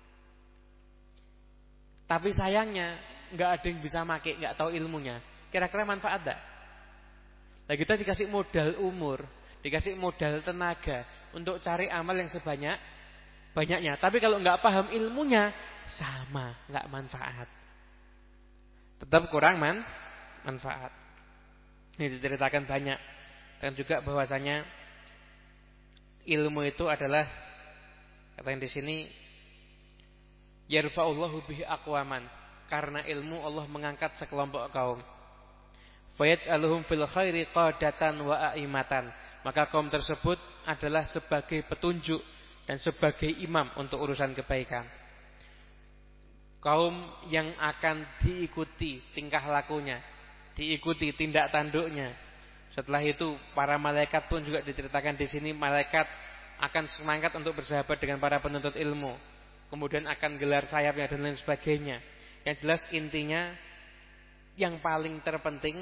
Tapi sayangnya nggak ada yang bisa make, nggak tahu ilmunya. Kira-kira manfaat enggak? Nah, kita dikasih modal umur, dikasih modal tenaga untuk cari amal yang sebanyak banyaknya. Tapi kalau nggak paham ilmunya, sama, nggak manfaat. Tetap kurang man, manfaat. Ini diceritakan banyak. Dan juga bahwasanya ilmu itu adalah, kata yang di sini, yarfa'ullahu bihi aqwaman. Karena ilmu Allah mengangkat sekelompok kaum. Fayaj'aluhum fil khairi qadatan wa a'imatan. Maka kaum tersebut adalah sebagai petunjuk dan sebagai imam untuk urusan kebaikan. Kaum yang akan diikuti tingkah lakunya, diikuti tindak tanduknya. Setelah itu para malaikat pun juga diceritakan di sini, malaikat akan semangat untuk bersahabat dengan para penuntut ilmu. Kemudian akan gelar sayapnya dan lain sebagainya. Yang jelas intinya yang paling terpenting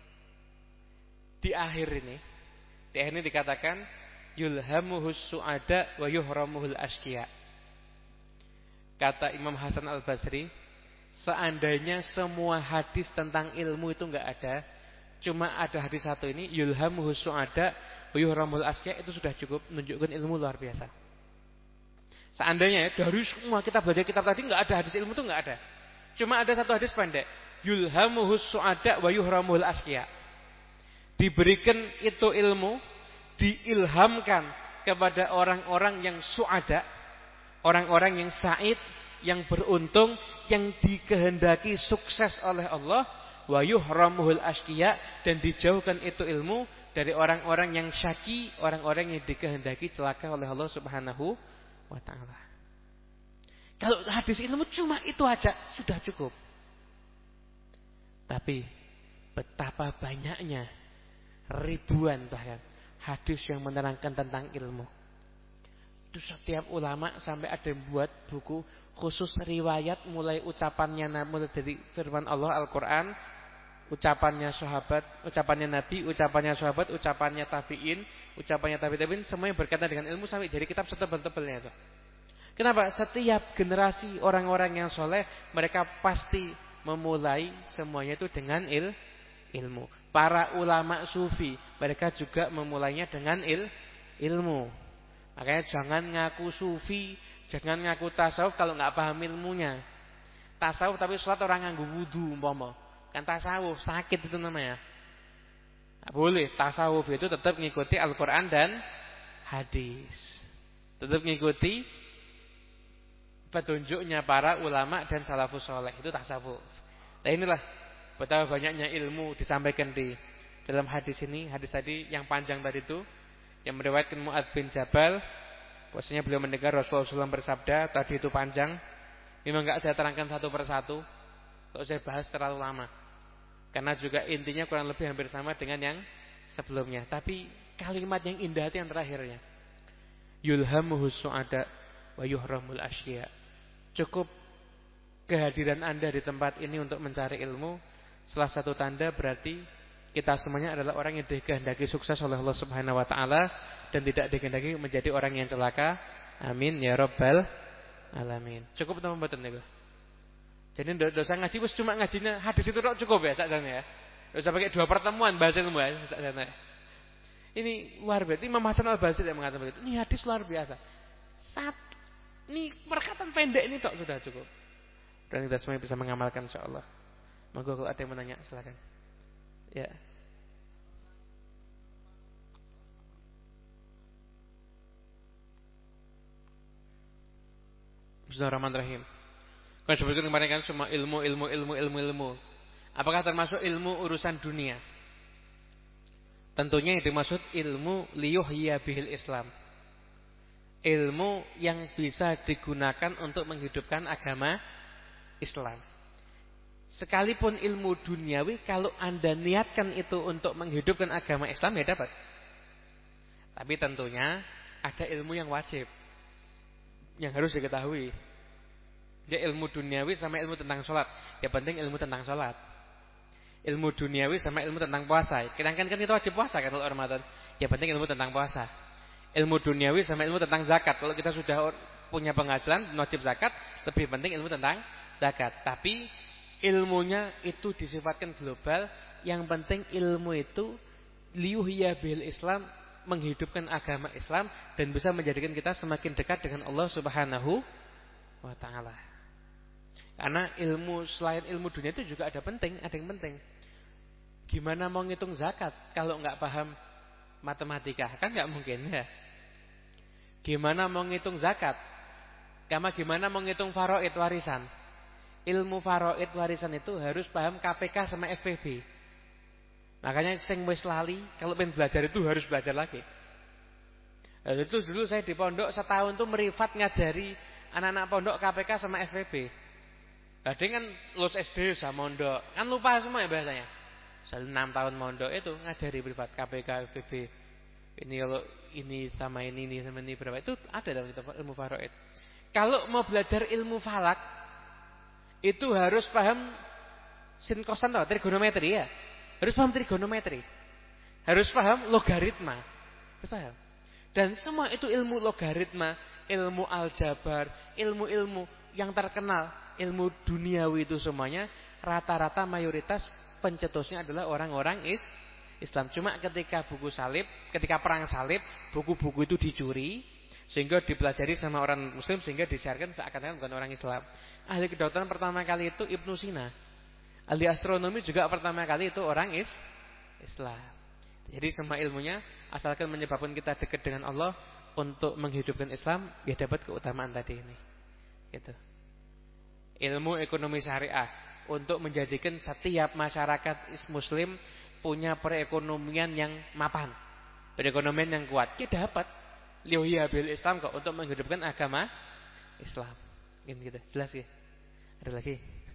di akhir ini, di akhir ini dikatakan yulhamuhus su'ada wa yuhramuhul asqiya. Kata Imam Hasan Al-Basri, seandainya semua hadis tentang ilmu itu enggak ada, cuma ada hadis satu ini, yulhamuhus su'ada wa yuhramul asqiya, itu sudah cukup menunjukkan ilmu luar biasa. Seandainya ya, dari semua kita belajar kitab tadi enggak ada hadis ilmu itu enggak ada. Cuma ada satu hadis pendek, yulhamuhus su'ada wa yuhramul asqiya. Diberikan itu ilmu, diilhamkan kepada orang-orang yang su'ada, orang-orang yang sa'id, yang beruntung, yang dikehendaki sukses oleh Allah, wa yuhramuhul asqiya, dan dijauhkan itu ilmu dari orang-orang yang syaki, orang-orang yang dikehendaki celaka oleh Allah Subhanahu wa ta'ala. Kalau hadis ilmu cuma itu aja sudah cukup. Tapi betapa banyaknya, ribuan bahkan hadis yang menerangkan tentang ilmu. Itu setiap ulama sampai ada yang buat buku khusus riwayat, mulai ucapannya, mulai dari firman Allah Al-Quran, ucapannya sahabat, ucapannya Nabi, ucapannya sahabat, ucapannya tabi'in, ucapannya tabi'in, semuanya berkaitan dengan ilmu sampai jadi kitab setebal-tebalnya itu. Kenapa? Setiap generasi orang-orang yang soleh, mereka pasti memulai semuanya itu dengan il, ilmu. Para ulama sufi, mereka juga memulainya dengan il, ilmu. Makanya jangan ngaku sufi, jangan ngaku tasawuf kalau nggak paham ilmunya. Tasawuf tapi sholat orang nganggu wudu umpama. Kan tasawuf, sakit itu namanya. Nggak boleh, tasawuf itu tetap mengikuti Al-Quran dan hadis. Tetap mengikuti petunjuknya para ulama dan salafus soleh. Itu tasawuf. Nah inilah betapa banyaknya ilmu disampaikan di dalam hadis ini. Hadis tadi yang panjang tadi itu, yang meriwayatkan Mu'adz bin Jabal, bahwasanya beliau mendengar Rasulullah shallallahu alaihi wasallam bersabda. Tadi itu panjang, memang enggak saya terangkan satu persatu, kalau saya bahas terlalu lama, karena juga intinya kurang lebih hampir sama dengan yang sebelumnya. Tapi kalimat yang indah itu yang terakhirnya, yulhamuhus su'ada wa yuhramul asqiya. Cukup kehadiran Anda di tempat ini untuk mencari ilmu, salah satu tanda berarti kita semuanya adalah orang yang dikehendaki sukses oleh Allah Subhanahu wa taala dan tidak dikehendaki menjadi orang yang celaka. Amin ya rabbal alamin. Cukup teman mboten niku. Jadi ndak usah ngaji wis cuma ngajinya hadis itu tok cukup ya sakjane ya. Ndak usah pakai dua pertemuan bahas ilmu ya sakjane. Ini luar biasa. Imam Hasan Al-Basri yang mengatakan begitu. Ini hadis luar biasa. Sat ini perkataan pendek ini tok sudah cukup. Dan kita semua bisa mengamalkan insyaallah. Monggo kalau ada yang menanya silakan. Ya. Bismillahirrahmanirrahim. Kan sebutkan kemarin kan semua ilmu, ilmu, ilmu, ilmu, ilmu. Apakah termasuk ilmu urusan dunia? Tentunya yang dimaksud ilmu liyuhya bihil Islam. Ilmu yang bisa digunakan untuk menghidupkan agama Islam. Sekalipun ilmu duniawi, kalau Anda niatkan itu untuk menghidupkan agama Islam, ya dapat. Tapi tentunya ada ilmu yang wajib, yang harus diketahui. Dia ilmu duniawi sama ilmu tentang sholat. Ya penting ilmu tentang sholat. Ilmu duniawi sama ilmu tentang puasa. Kadang-kadang kan kita wajib puasa kan kalau Ramadan. Ya penting ilmu tentang puasa. Ilmu duniawi sama ilmu tentang zakat. Kalau kita sudah punya penghasilan wajib zakat, lebih penting ilmu tentang zakat. Tapi ilmunya itu disifatkan global. Yang penting ilmu itu liyuhya bil Islam, menghidupkan agama Islam dan bisa menjadikan kita semakin dekat dengan Allah Subhanahu wa taala. Karena ilmu selain ilmu dunia itu juga ada penting, ada yang penting. Gimana mau ngitung zakat kalau enggak paham matematika? Kan enggak mungkin ya. Gimana mau ngitung zakat? Kama gimana mau ngitung faraid warisan? Ilmu faraid warisan itu harus paham K P K sama F P B. Makanya sing wis lali kalau pengen belajar itu harus belajar lagi. Lalu itu dulu saya di pondok setahun tuh merifat ngajari anak-anak pondok K P K sama F P B. Kadang kan lulus S D sama mondok, kan lupa semua ya bahasanya. Saya enam tahun mondok itu ngajari privat K P K, F P B. Ini kalau ini sama ini, ini sama ini berapa itu ada dalam kitab ilmu faraid. Kalau mau belajar ilmu falak itu harus paham sin kosan tahu trigonometri ya. Harus paham trigonometri. Harus paham logaritma. Harus paham. Dan semua itu ilmu logaritma, ilmu aljabar, ilmu-ilmu yang terkenal, ilmu duniawi itu semuanya rata-rata mayoritas pencetusnya adalah orang-orang is Islam. Cuma ketika buku salib, ketika perang salib, buku-buku itu dicuri sehingga dipelajari sama orang muslim sehingga disiarkan seakan-akan bukan orang Islam. Ahli kedokteran pertama kali itu Ibnu Sina. Ahli astronomi juga pertama kali itu orang is Islam. Jadi semua ilmunya asalkan menyebabkan kita dekat dengan Allah untuk menghidupkan Islam, ya dapat keutamaan tadi ini. Gitu. Ilmu ekonomi syariah untuk menjadikan setiap masyarakat muslim punya perekonomian yang mapan, perekonomian yang kuat. Kita dapat liya bil Islam kok untuk menghidupkan agama Islam. Gitu, gitu. Jelas ya? Ada lagi?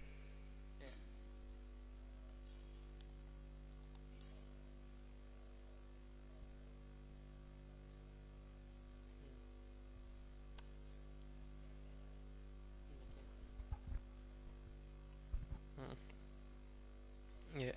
Ya.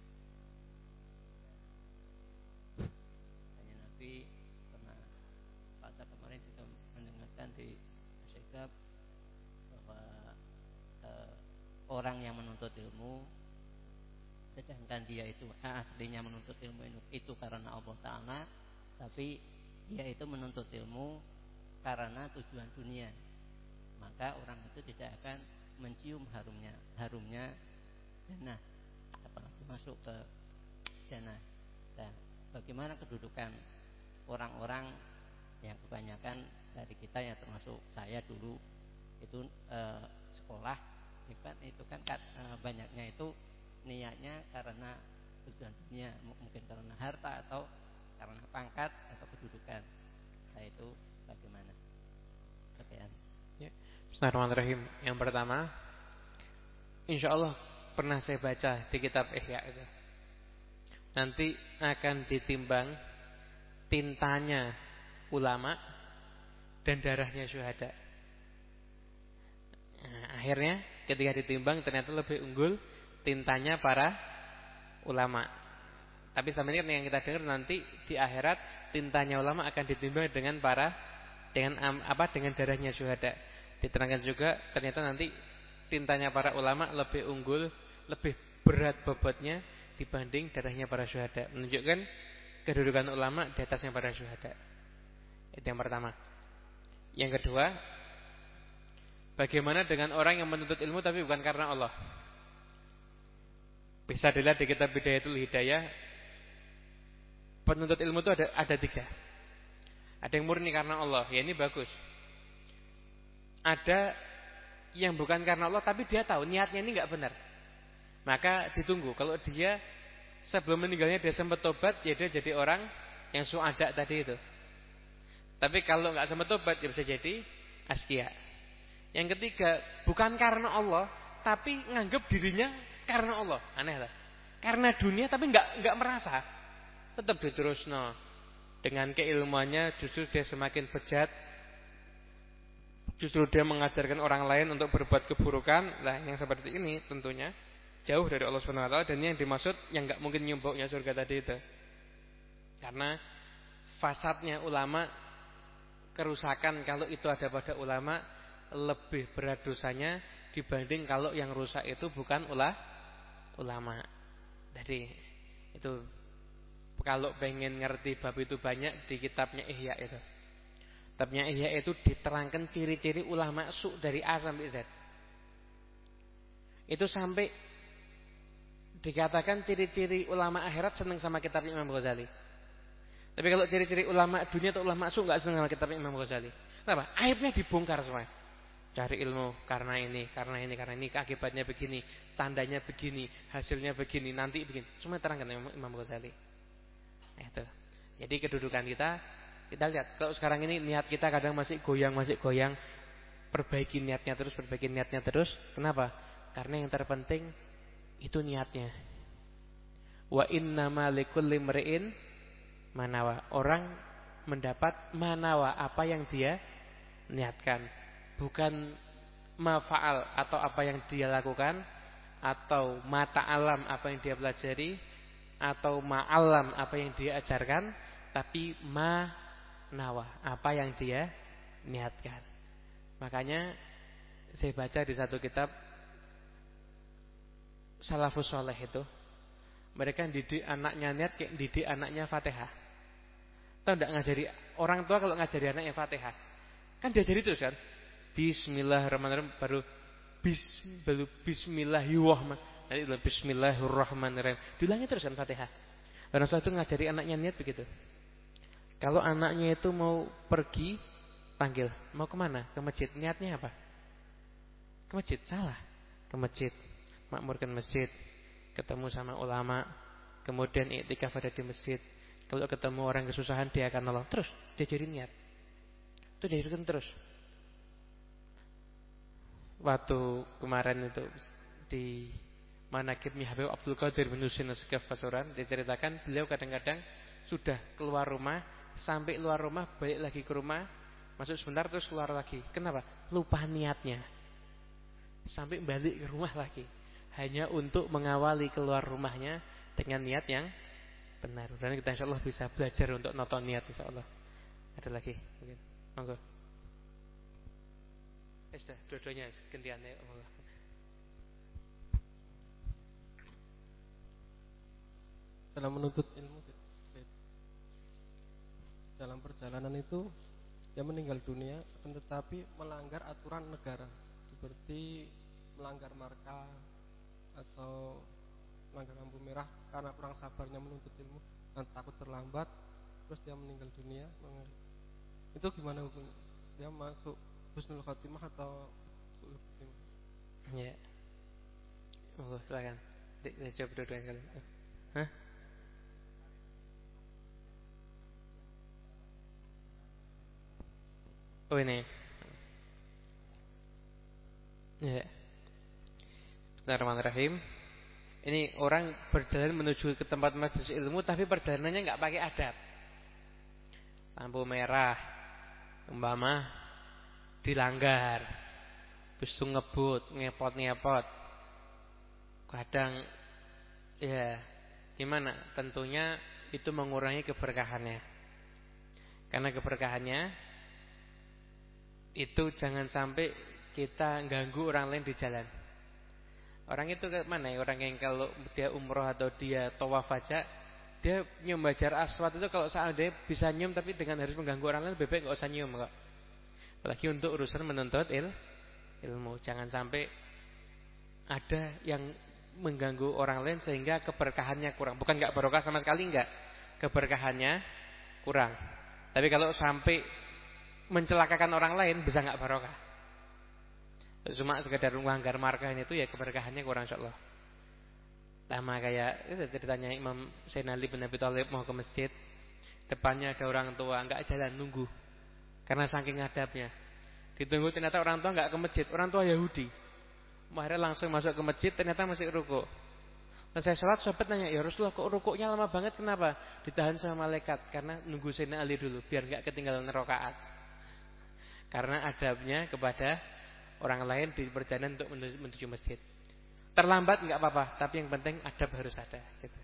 Hanya Nabi pernah pada kemarin juga mendengarkan di Asyikab bahwa eh, orang yang menuntut ilmu, sedangkan dia itu eh, aslinya menuntut ilmu itu karena Allah Ta'ala, tapi dia itu menuntut ilmu karena tujuan dunia, maka orang itu tidak akan mencium harumnya harumnya jannah, apalagi masuk ke jannah. Nah, bagaimana kedudukan orang-orang yang kebanyakan dari kita, yang termasuk saya dulu itu eh, sekolah itu kan, itu kan eh, banyaknya itu niatnya karena tujuan dunia, mungkin karena harta atau karena pangkat atau kedudukan. Nah, itu bagaimana? Sekian. Ya. Bismillahirrahmanirrahim. Yang pertama, insya Allah pernah saya baca di kitab Ihya itu. Nanti akan ditimbang tintanya ulama dan darahnya syuhada. Nah, akhirnya ketika ditimbang ternyata lebih unggul tintanya para ulama. Tapi sama ini yang kita dengar nanti di akhirat tintanya ulama akan ditimbang dengan para dengan apa dengan darahnya syuhada. Diterangkan juga ternyata nanti tintanya para ulama lebih unggul, lebih berat bobotnya dibanding darahnya para syuhada, menunjukkan kedudukan ulama di atasnya para syuhada. Itu yang pertama. Yang kedua, bagaimana dengan orang yang menuntut ilmu tapi bukan karena Allah? Bisa dilihat di kitab Bidayatul Hidayah. Penuntut ilmu itu ada ada tiga. Ada yang murni karena Allah, ya ini bagus. Ada yang bukan karena Allah tapi dia tahu niatnya ini enggak benar, maka ditunggu. Kalau dia sebelum meninggalnya dia sempat tobat, ya dia jadi orang yang suada tadi itu. Tapi kalau enggak sempat tobat, ya bisa jadi askia. Yang ketiga, bukan karena Allah tapi nganggap dirinya karena Allah. Aneh lah. Karena dunia tapi enggak enggak merasa. Tetap diterusno. Dengan keilmuannya justru dia semakin bejat. Justru dia mengajarkan orang lain untuk berbuat keburukan. Lah yang seperti ini tentunya jauh dari Allah Subhanahu wa taala, dan yang dimaksud yang enggak mungkin nyumbuknya surga tadi itu. Karena fasadnya ulama, kerusakan kalau itu ada pada ulama lebih berat dosanya dibanding kalau yang rusak itu bukan ulah ulama. Jadi itu kalau pengen ngerti bab itu banyak di kitabnya Ihya itu. Kitabnya Ihya itu diterangkan ciri-ciri ulama su dari A sampai Z. Itu sampai dikatakan ciri-ciri ulama akhirat senang sama kitabnya Imam Ghazali. Tapi kalau ciri-ciri ulama dunia atau ulama su enggak senang sama kitabnya Imam Ghazali. Kenapa? Aibnya dibongkar semua. Cari ilmu karena ini, karena ini, karena ini, akibatnya begini, tandanya begini, hasilnya begini, nanti begini. Semua terangkan Imam Ghazali. Itu. Jadi kedudukan kita, kita lihat kalau sekarang ini niat kita kadang masih goyang, masih goyang. Perbaiki niatnya terus, perbaiki niatnya terus. Kenapa? Karena yang terpenting itu niatnya. Wa innama likulli mri'in manawa. Orang mendapat manawa, apa yang dia niatkan. Bukan mafa'al atau apa yang dia lakukan, atau mata alam apa yang dia pelajari, atau ma'alam apa yang dia ajarkan, tapi ma nawa apa yang dia niatkan. Makanya saya baca di satu kitab Salafus Saleh itu, mereka didik anaknya niat kayak didik anaknya Fatihah. Tahu enggak ngajari orang tua kalau ngajari anaknya Fatihah? Kan diajari terus kan? Bismillahirrahmanirrahim baru bis baru bismillahirrahmanirrahim. Nanti bismillahirrahmanirrahim. Diulangi terus kan Fatihah. Orang tua itu ngajari anaknya niat begitu. Kalau anaknya itu mau pergi, panggil, mau kemana? Ke masjid. Niatnya apa? Ke masjid. Salah. Ke masjid, makmurkan masjid, ketemu sama ulama, kemudian iktikaf ada di masjid. Kalau ketemu orang kesusahan dia akan nolong. Terus diajarin niat. Itu diajarkan terus. Waktu kemarin itu di Manaqibnya Habib Abdul Qadir bin Husain As-Sagaf Pasuruan diceritakan beliau kadang-kadang sudah keluar rumah, sampai luar rumah balik lagi ke rumah, masuk sebentar terus keluar lagi. Kenapa? Lupa niatnya. Sampai balik ke rumah lagi hanya untuk mengawali keluar rumahnya dengan niat yang benar. Dan kita insyaallah bisa belajar untuk noto niat insyaallah. Ada lagi mungkin. Monggo. Eh sudah dua-duanya gantiannya. Dalam menuntut ilmu, dalam perjalanan itu dia meninggal dunia, tetapi melanggar aturan negara seperti melanggar marka atau melanggar lampu merah karena kurang sabarnya menuntut ilmu dan takut terlambat, terus dia meninggal dunia. Itu gimana hukumnya? Dia masuk husnul khotimah atau su'ul khotimah? Ya. Oh, silakan. Saya jawab dua-duanya kali. Hah? Oh ini. Ya. Bismillahirrahmanirrahim. Ini orang berjalan menuju ke tempat majelis ilmu tapi perjalanannya enggak pakai adab. Lampu merah umpama dilanggar, bis ngebut, ngepot-ngepot. Kadang ya gimana? Tentunya itu mengurangi keberkahannya. Karena keberkahannya itu jangan sampai kita ganggu orang lain di jalan. Orang itu ke mana ya? Orang yang kalau dia umroh atau dia tawaf aja, dia nyium Hajar Aswad itu kalau seandainya bisa nyium tapi dengan harus mengganggu orang lain, lebih baik enggak usah nyium kok. Apalagi untuk urusan menuntut il, ilmu. Jangan sampai ada yang mengganggu orang lain sehingga keberkahannya kurang. Bukan enggak barokah sama sekali enggak. Keberkahannya kurang. Tapi kalau sampai mencelakakan orang lain bisa enggak barokah. Cuma sekedar melanggar markah itu ya keberkahannya kurang insyaallah. Sama kayak itu ceritanya Imam Sayyidina Ali bin Abi Thalib mau ke masjid, depannya ada orang tua enggak jalan nunggu. Karena saking adabnya. Ditunggu ternyata orang tua enggak ke masjid, orang tua Yahudi. Akhirnya langsung masuk ke masjid, ternyata masih rukuk. Nah, saya sholat, sahabat nanya, ya Rasulullah kok rukuknya lama banget, kenapa? Ditahan sama malaikat, karena nunggu Sayyidina Ali dulu, biar enggak ketinggalan rakaat. Karena adabnya kepada orang lain di perjalanan untuk menuju masjid. Terlambat enggak apa-apa, tapi yang penting adab harus ada. Gitu.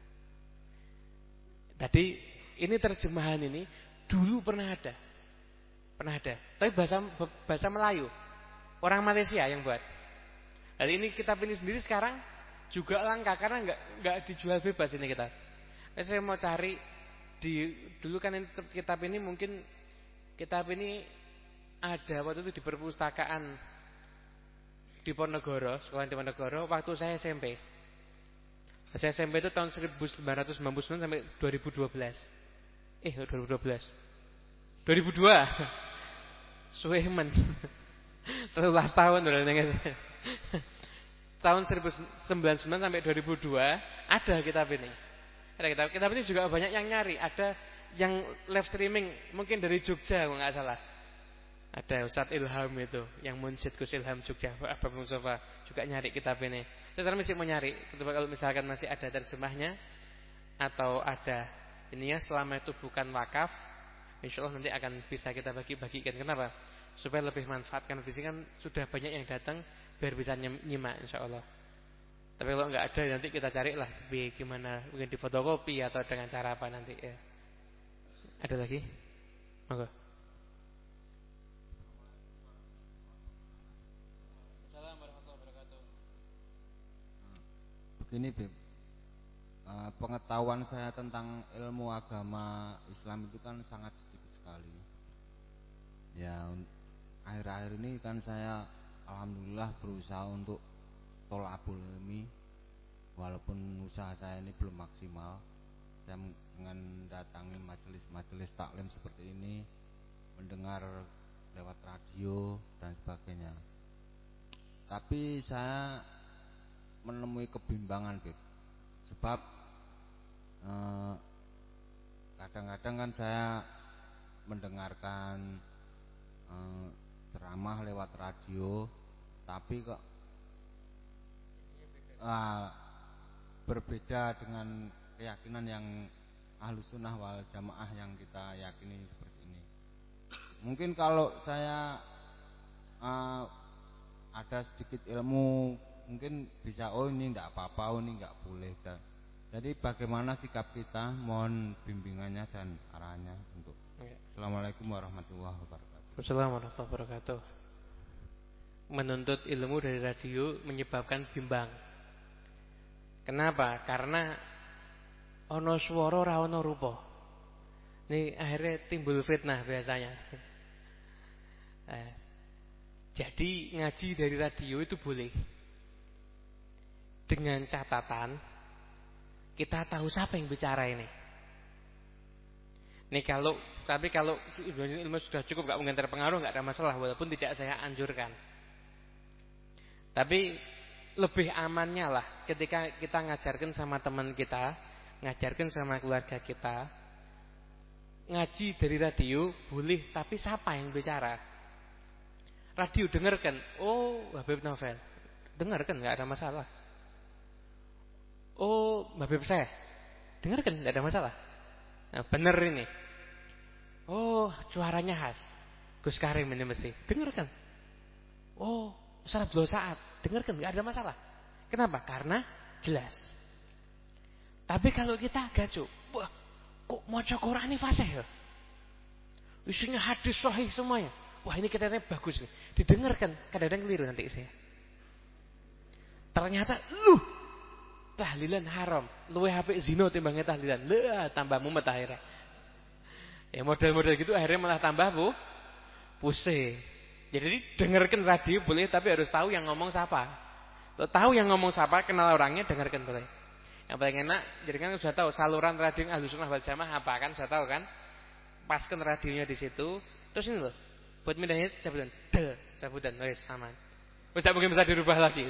Tadi ini terjemahan ini dulu pernah ada. Pernah ada, tapi bahasa bahasa Melayu. Orang Malaysia yang buat. Hari ini kitab ini sendiri sekarang juga langka karena enggak enggak dijual bebas ini kitab. Nah, saya mau cari di dulu kan ini, kitab ini mungkin kitab ini ada waktu itu di perpustakaan di Ponorogo, sekolah di Ponorogo waktu saya S M P. Saya S M P itu tahun seribu sembilan ratus sembilan puluh sembilan sampai dua ribu dua belas. Eh, dua ribu dua belas. dua ribu dua. Suwemen. Telulas tahun udah nengis. Tahun seribu sembilan ratus sembilan puluh sembilan sampai dua ribu dua ada kitab ini. Ada kitab. Kitab ini juga banyak yang nyari. Ada yang live streaming mungkin dari Jogja kalau enggak salah. Ada Ustadz Ilham itu yang Munsyid Gus Ilham Jogja, Abang Mustafa juga nyari kitab ini. Saya sekarang masih mau nyari. Kalau misalkan masih ada terjemahnya atau ada ininya, selama itu bukan wakaf, insyaallah nanti akan bisa kita bagi-bagikan. Kenapa? Supaya lebih manfaat. Karena di sini kan sudah banyak yang datang biar bisa nyimak insyaallah. Tapi kalau nggak ada nanti kita carilah bagaimana, mungkin di fotokopi atau dengan cara apa nanti ya. Ada lagi? Monggo. Assalamualaikum warahmatullahi wabarakatuh. Begini, Beb. Uh, pengetahuan saya tentang ilmu agama Islam itu kan sangat sedikit sekali. Ya, akhir-akhir ini kan saya alhamdulillah berusaha untuk tholabul ilmi, walaupun usaha saya ini belum maksimal. Saya mendatangi majelis-majelis taklim seperti ini, mendengar lewat radio dan sebagainya. Tapi saya menemui kebimbangan, Beb. Sebab eh, kadang-kadang kan saya mendengarkan eh, ceramah lewat radio, tapi kok eh, berbeda dengan keyakinan yang Ahlus Sunnah wal Jamaah yang kita yakini seperti ini. Mungkin kalau saya uh, ada sedikit ilmu, mungkin bisa, oh ini tidak apa-apa, oh ini nggak boleh. Dan jadi bagaimana sikap kita? Mohon bimbingannya dan arahannya untuk. Ya. Assalamualaikum warahmatullahi wabarakatuh. Assalamualaikum warahmatullahi wabarakatuh. Menuntut ilmu dari radio menyebabkan bimbang. Kenapa? Karena ono swara ora ono rupa. Ini akhirnya timbul fitnah biasanya. Eh, jadi ngaji dari radio itu boleh, dengan catatan kita tahu siapa yang bicara ini. Nih kalau tapi kalau ilmu sudah cukup, nggak mungkin terpengaruh, nggak ada masalah, walaupun tidak saya anjurkan. Tapi lebih amannya lah ketika kita ngajarkan sama teman kita, ngajarkan sama keluarga kita, ngaji dari radio boleh, tapi siapa yang bicara? Radio dengarkan, oh Habib Novel, dengarkan, nggak ada masalah. Oh Habib saya, dengarkan, nggak ada masalah. Nah, bener ini. Oh suaranya khas, Gus Karim ini mesti, dengarkan. Oh Ustaz Abdul Saad, dengarkan, nggak ada masalah. Kenapa? Karena jelas. Tapi kalau kita gacu, wah, kok maca Quran ini fasih ya? Isinya hadis sahih semuanya. Wah, ini katanya bagus nih. Didengarkan, kadang-kadang keliru nanti saya. Ternyata lu tahlilan haram, luwih apik zina timbangnya tahlilan. Lah, tambah mumet akhirnya. Ya model-model gitu akhirnya malah tambah bu pusing. Jadi dengarkan radio boleh, tapi harus tahu yang ngomong siapa. Lo tahu yang ngomong siapa, kenal orangnya, dengarkan boleh. Yang paling enak, jadi kan sudah tahu saluran radio Ahlus Sunnah wal Jamaah apa kan, sudah tahu kan? Paskan radionya di situ, terus ini loh, buat mindahnya cabutan, de, cabutan, wes aman. Wes tak mungkin bisa dirubah lagi.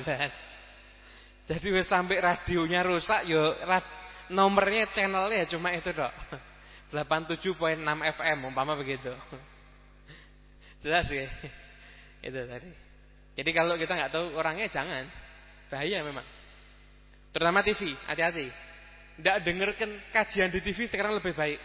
Jadi wes sampai radionya rusak, yo rad, nomornya channelnya cuma itu dok, delapan puluh tujuh koma enam F M, umpama begitu. Jelas ya, itu tadi. Jadi kalau kita nggak tahu orangnya jangan, bahaya memang. Terutama T V, hati-hati. Tidak dengarkan kajian di T V sekarang lebih baik.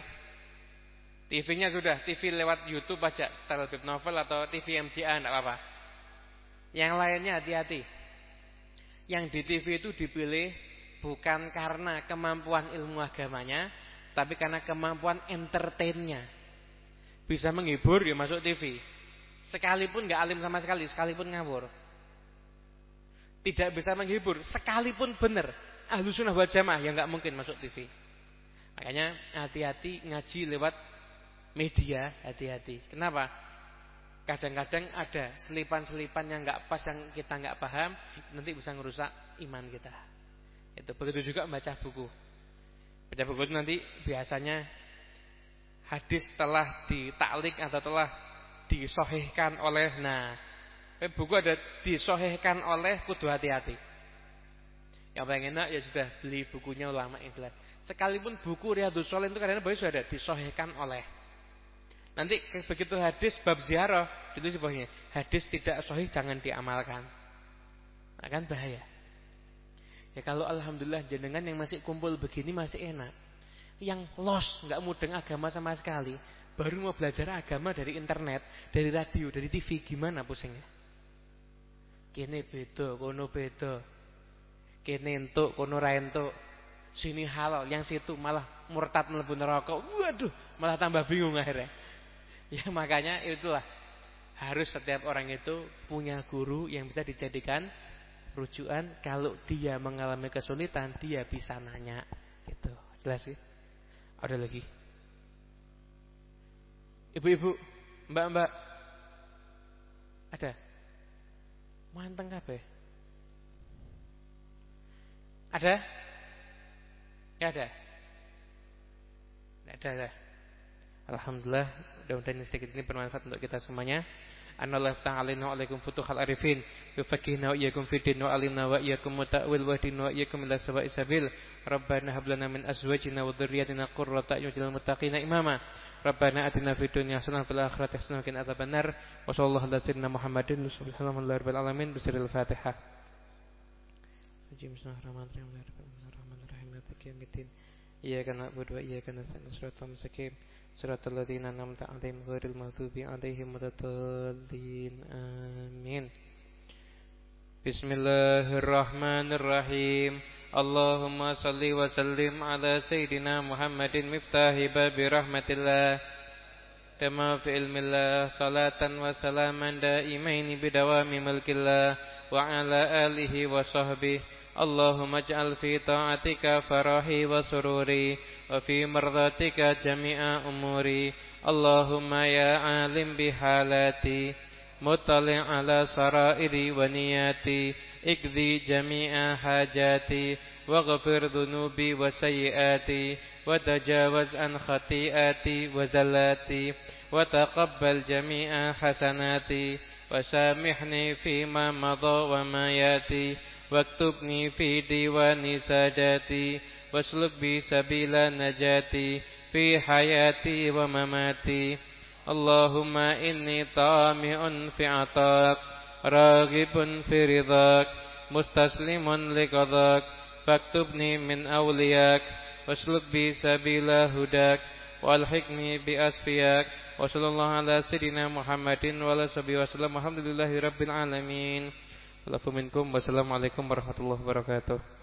T V-nya sudah, T V lewat YouTube aja, Style Habib Novel atau T V M J A, tidak apa-apa. Yang lainnya hati-hati. Yang di T V itu dipilih bukan karena kemampuan ilmu agamanya, tapi karena kemampuan entertainnya. Bisa menghibur, ya masuk T V. Sekalipun nggak alim sama sekali, sekalipun ngawur. Tidak bisa menghibur, sekalipun benar, Ahlus Sunnah wal Jamaah yang nggak mungkin masuk T V. Makanya hati-hati ngaji lewat media, hati-hati. Kenapa? Kadang-kadang ada selipan-selipan yang nggak pas, yang kita nggak paham, nanti bisa ngerusak iman kita. Itu begitu juga membaca buku. Baca buku itu nanti biasanya hadis telah ditaklik atau telah disohihkan oleh, nah buku ada disohihkan oleh, kudu hati-hati. Yang paling enak ya sudah beli bukunya ulama yang jelas. Sekalipun buku Riyadhus Shalihin itu kadang-kadang sudah ada disohihkan oleh. Nanti begitu hadis bab ziarah itu sebabnya hadis tidak sahih jangan diamalkan. Akan bahaya. Ya kalau alhamdulillah jenengan yang masih kumpul begini masih enak. Yang lost, enggak mudeng agama sama sekali, baru mau belajar agama dari internet, dari radio, dari T V, gimana pusingnya? Kene beda, kono beda. Kene entuk, kono ra entuk. Sini halal, yang situ malah murtad mlebu neraka. Waduh, malah tambah bingung akhirnya. Ya makanya itulah harus setiap orang itu punya guru yang bisa dijadikan rujukan. Kalau dia mengalami kesulitan, dia bisa nanya. Gitu. Jelas sih? Ada lagi? Ibu-ibu, mbak-mbak, ada? Manteng kabeh. Ada? Ya ada. Ada, ada. Alhamdulillah, mudah-mudahan sedikit ini bermanfaat untuk kita semuanya. Anallahu ta'ala wa alaikum futuhal arifin, yufaqihna wa iyyakum fid din wa alimna wa iyyakum muta'wil wa din wa iyyakum ila sawa'is sabil. Rabbana hab lana min azwajina wa dhurriyyatina qurrata a'yun waj'alna lil muttaqina imama. Rabbana atina fid dunya hasanah wa fil akhirati hasanah wa qina adzabannar. Wa sallallahu ala sayyidina Muhammadin subhanallahi rabbil alamin bisiril Fatihah. Bismillahirrahmanirrahim. Bismillahirrahmanirrahim. Taqiyamiddin. Iyyaka na'budu wa iyyaka nasta'in. Shiratal mustaqim. Shiratal ladzina an'amta 'alaihim ghairil maghdubi 'alaihim waladdallin. Amin. Bismillahirrahmanirrahim. Allahumma salli wa sallim ala sayyidina Muhammadin miftahi babi rahmatillah. Kama fi ilmillah salatan wa salaman daimaini bidawami mulkillah wa ala alihi wa sahbihi. Allahumma ij'al fi ta'atika farahi wa sururi wa fi mardatika jami'a umuri. Allahumma ya alim bihalati muttali' ala sarairi wa niyati ikdi jami'a hajati waghfir dhunubi wa sayyiati wa tajawaz an khati'ati wa zallati wa taqabbal jami'a hasanati wa samihni fima madha wa ma yati waktubni fi diwani sadati wasluk bi sabila najati fi hayati wa mamati. Allahumma inni tami'un fi atak raghibun fi ridhak mustaslimun li qadhak faktubni min awliyak wasluk bi sabila hudak walhiqni bi asfiyak. Wa sallallahu ala sayyidina Muhammadin wa ala sahbihi wasallam. Alhamdulillahi rabbil alamin. Wassalamualaikum warahmatullahi wabarakatuh.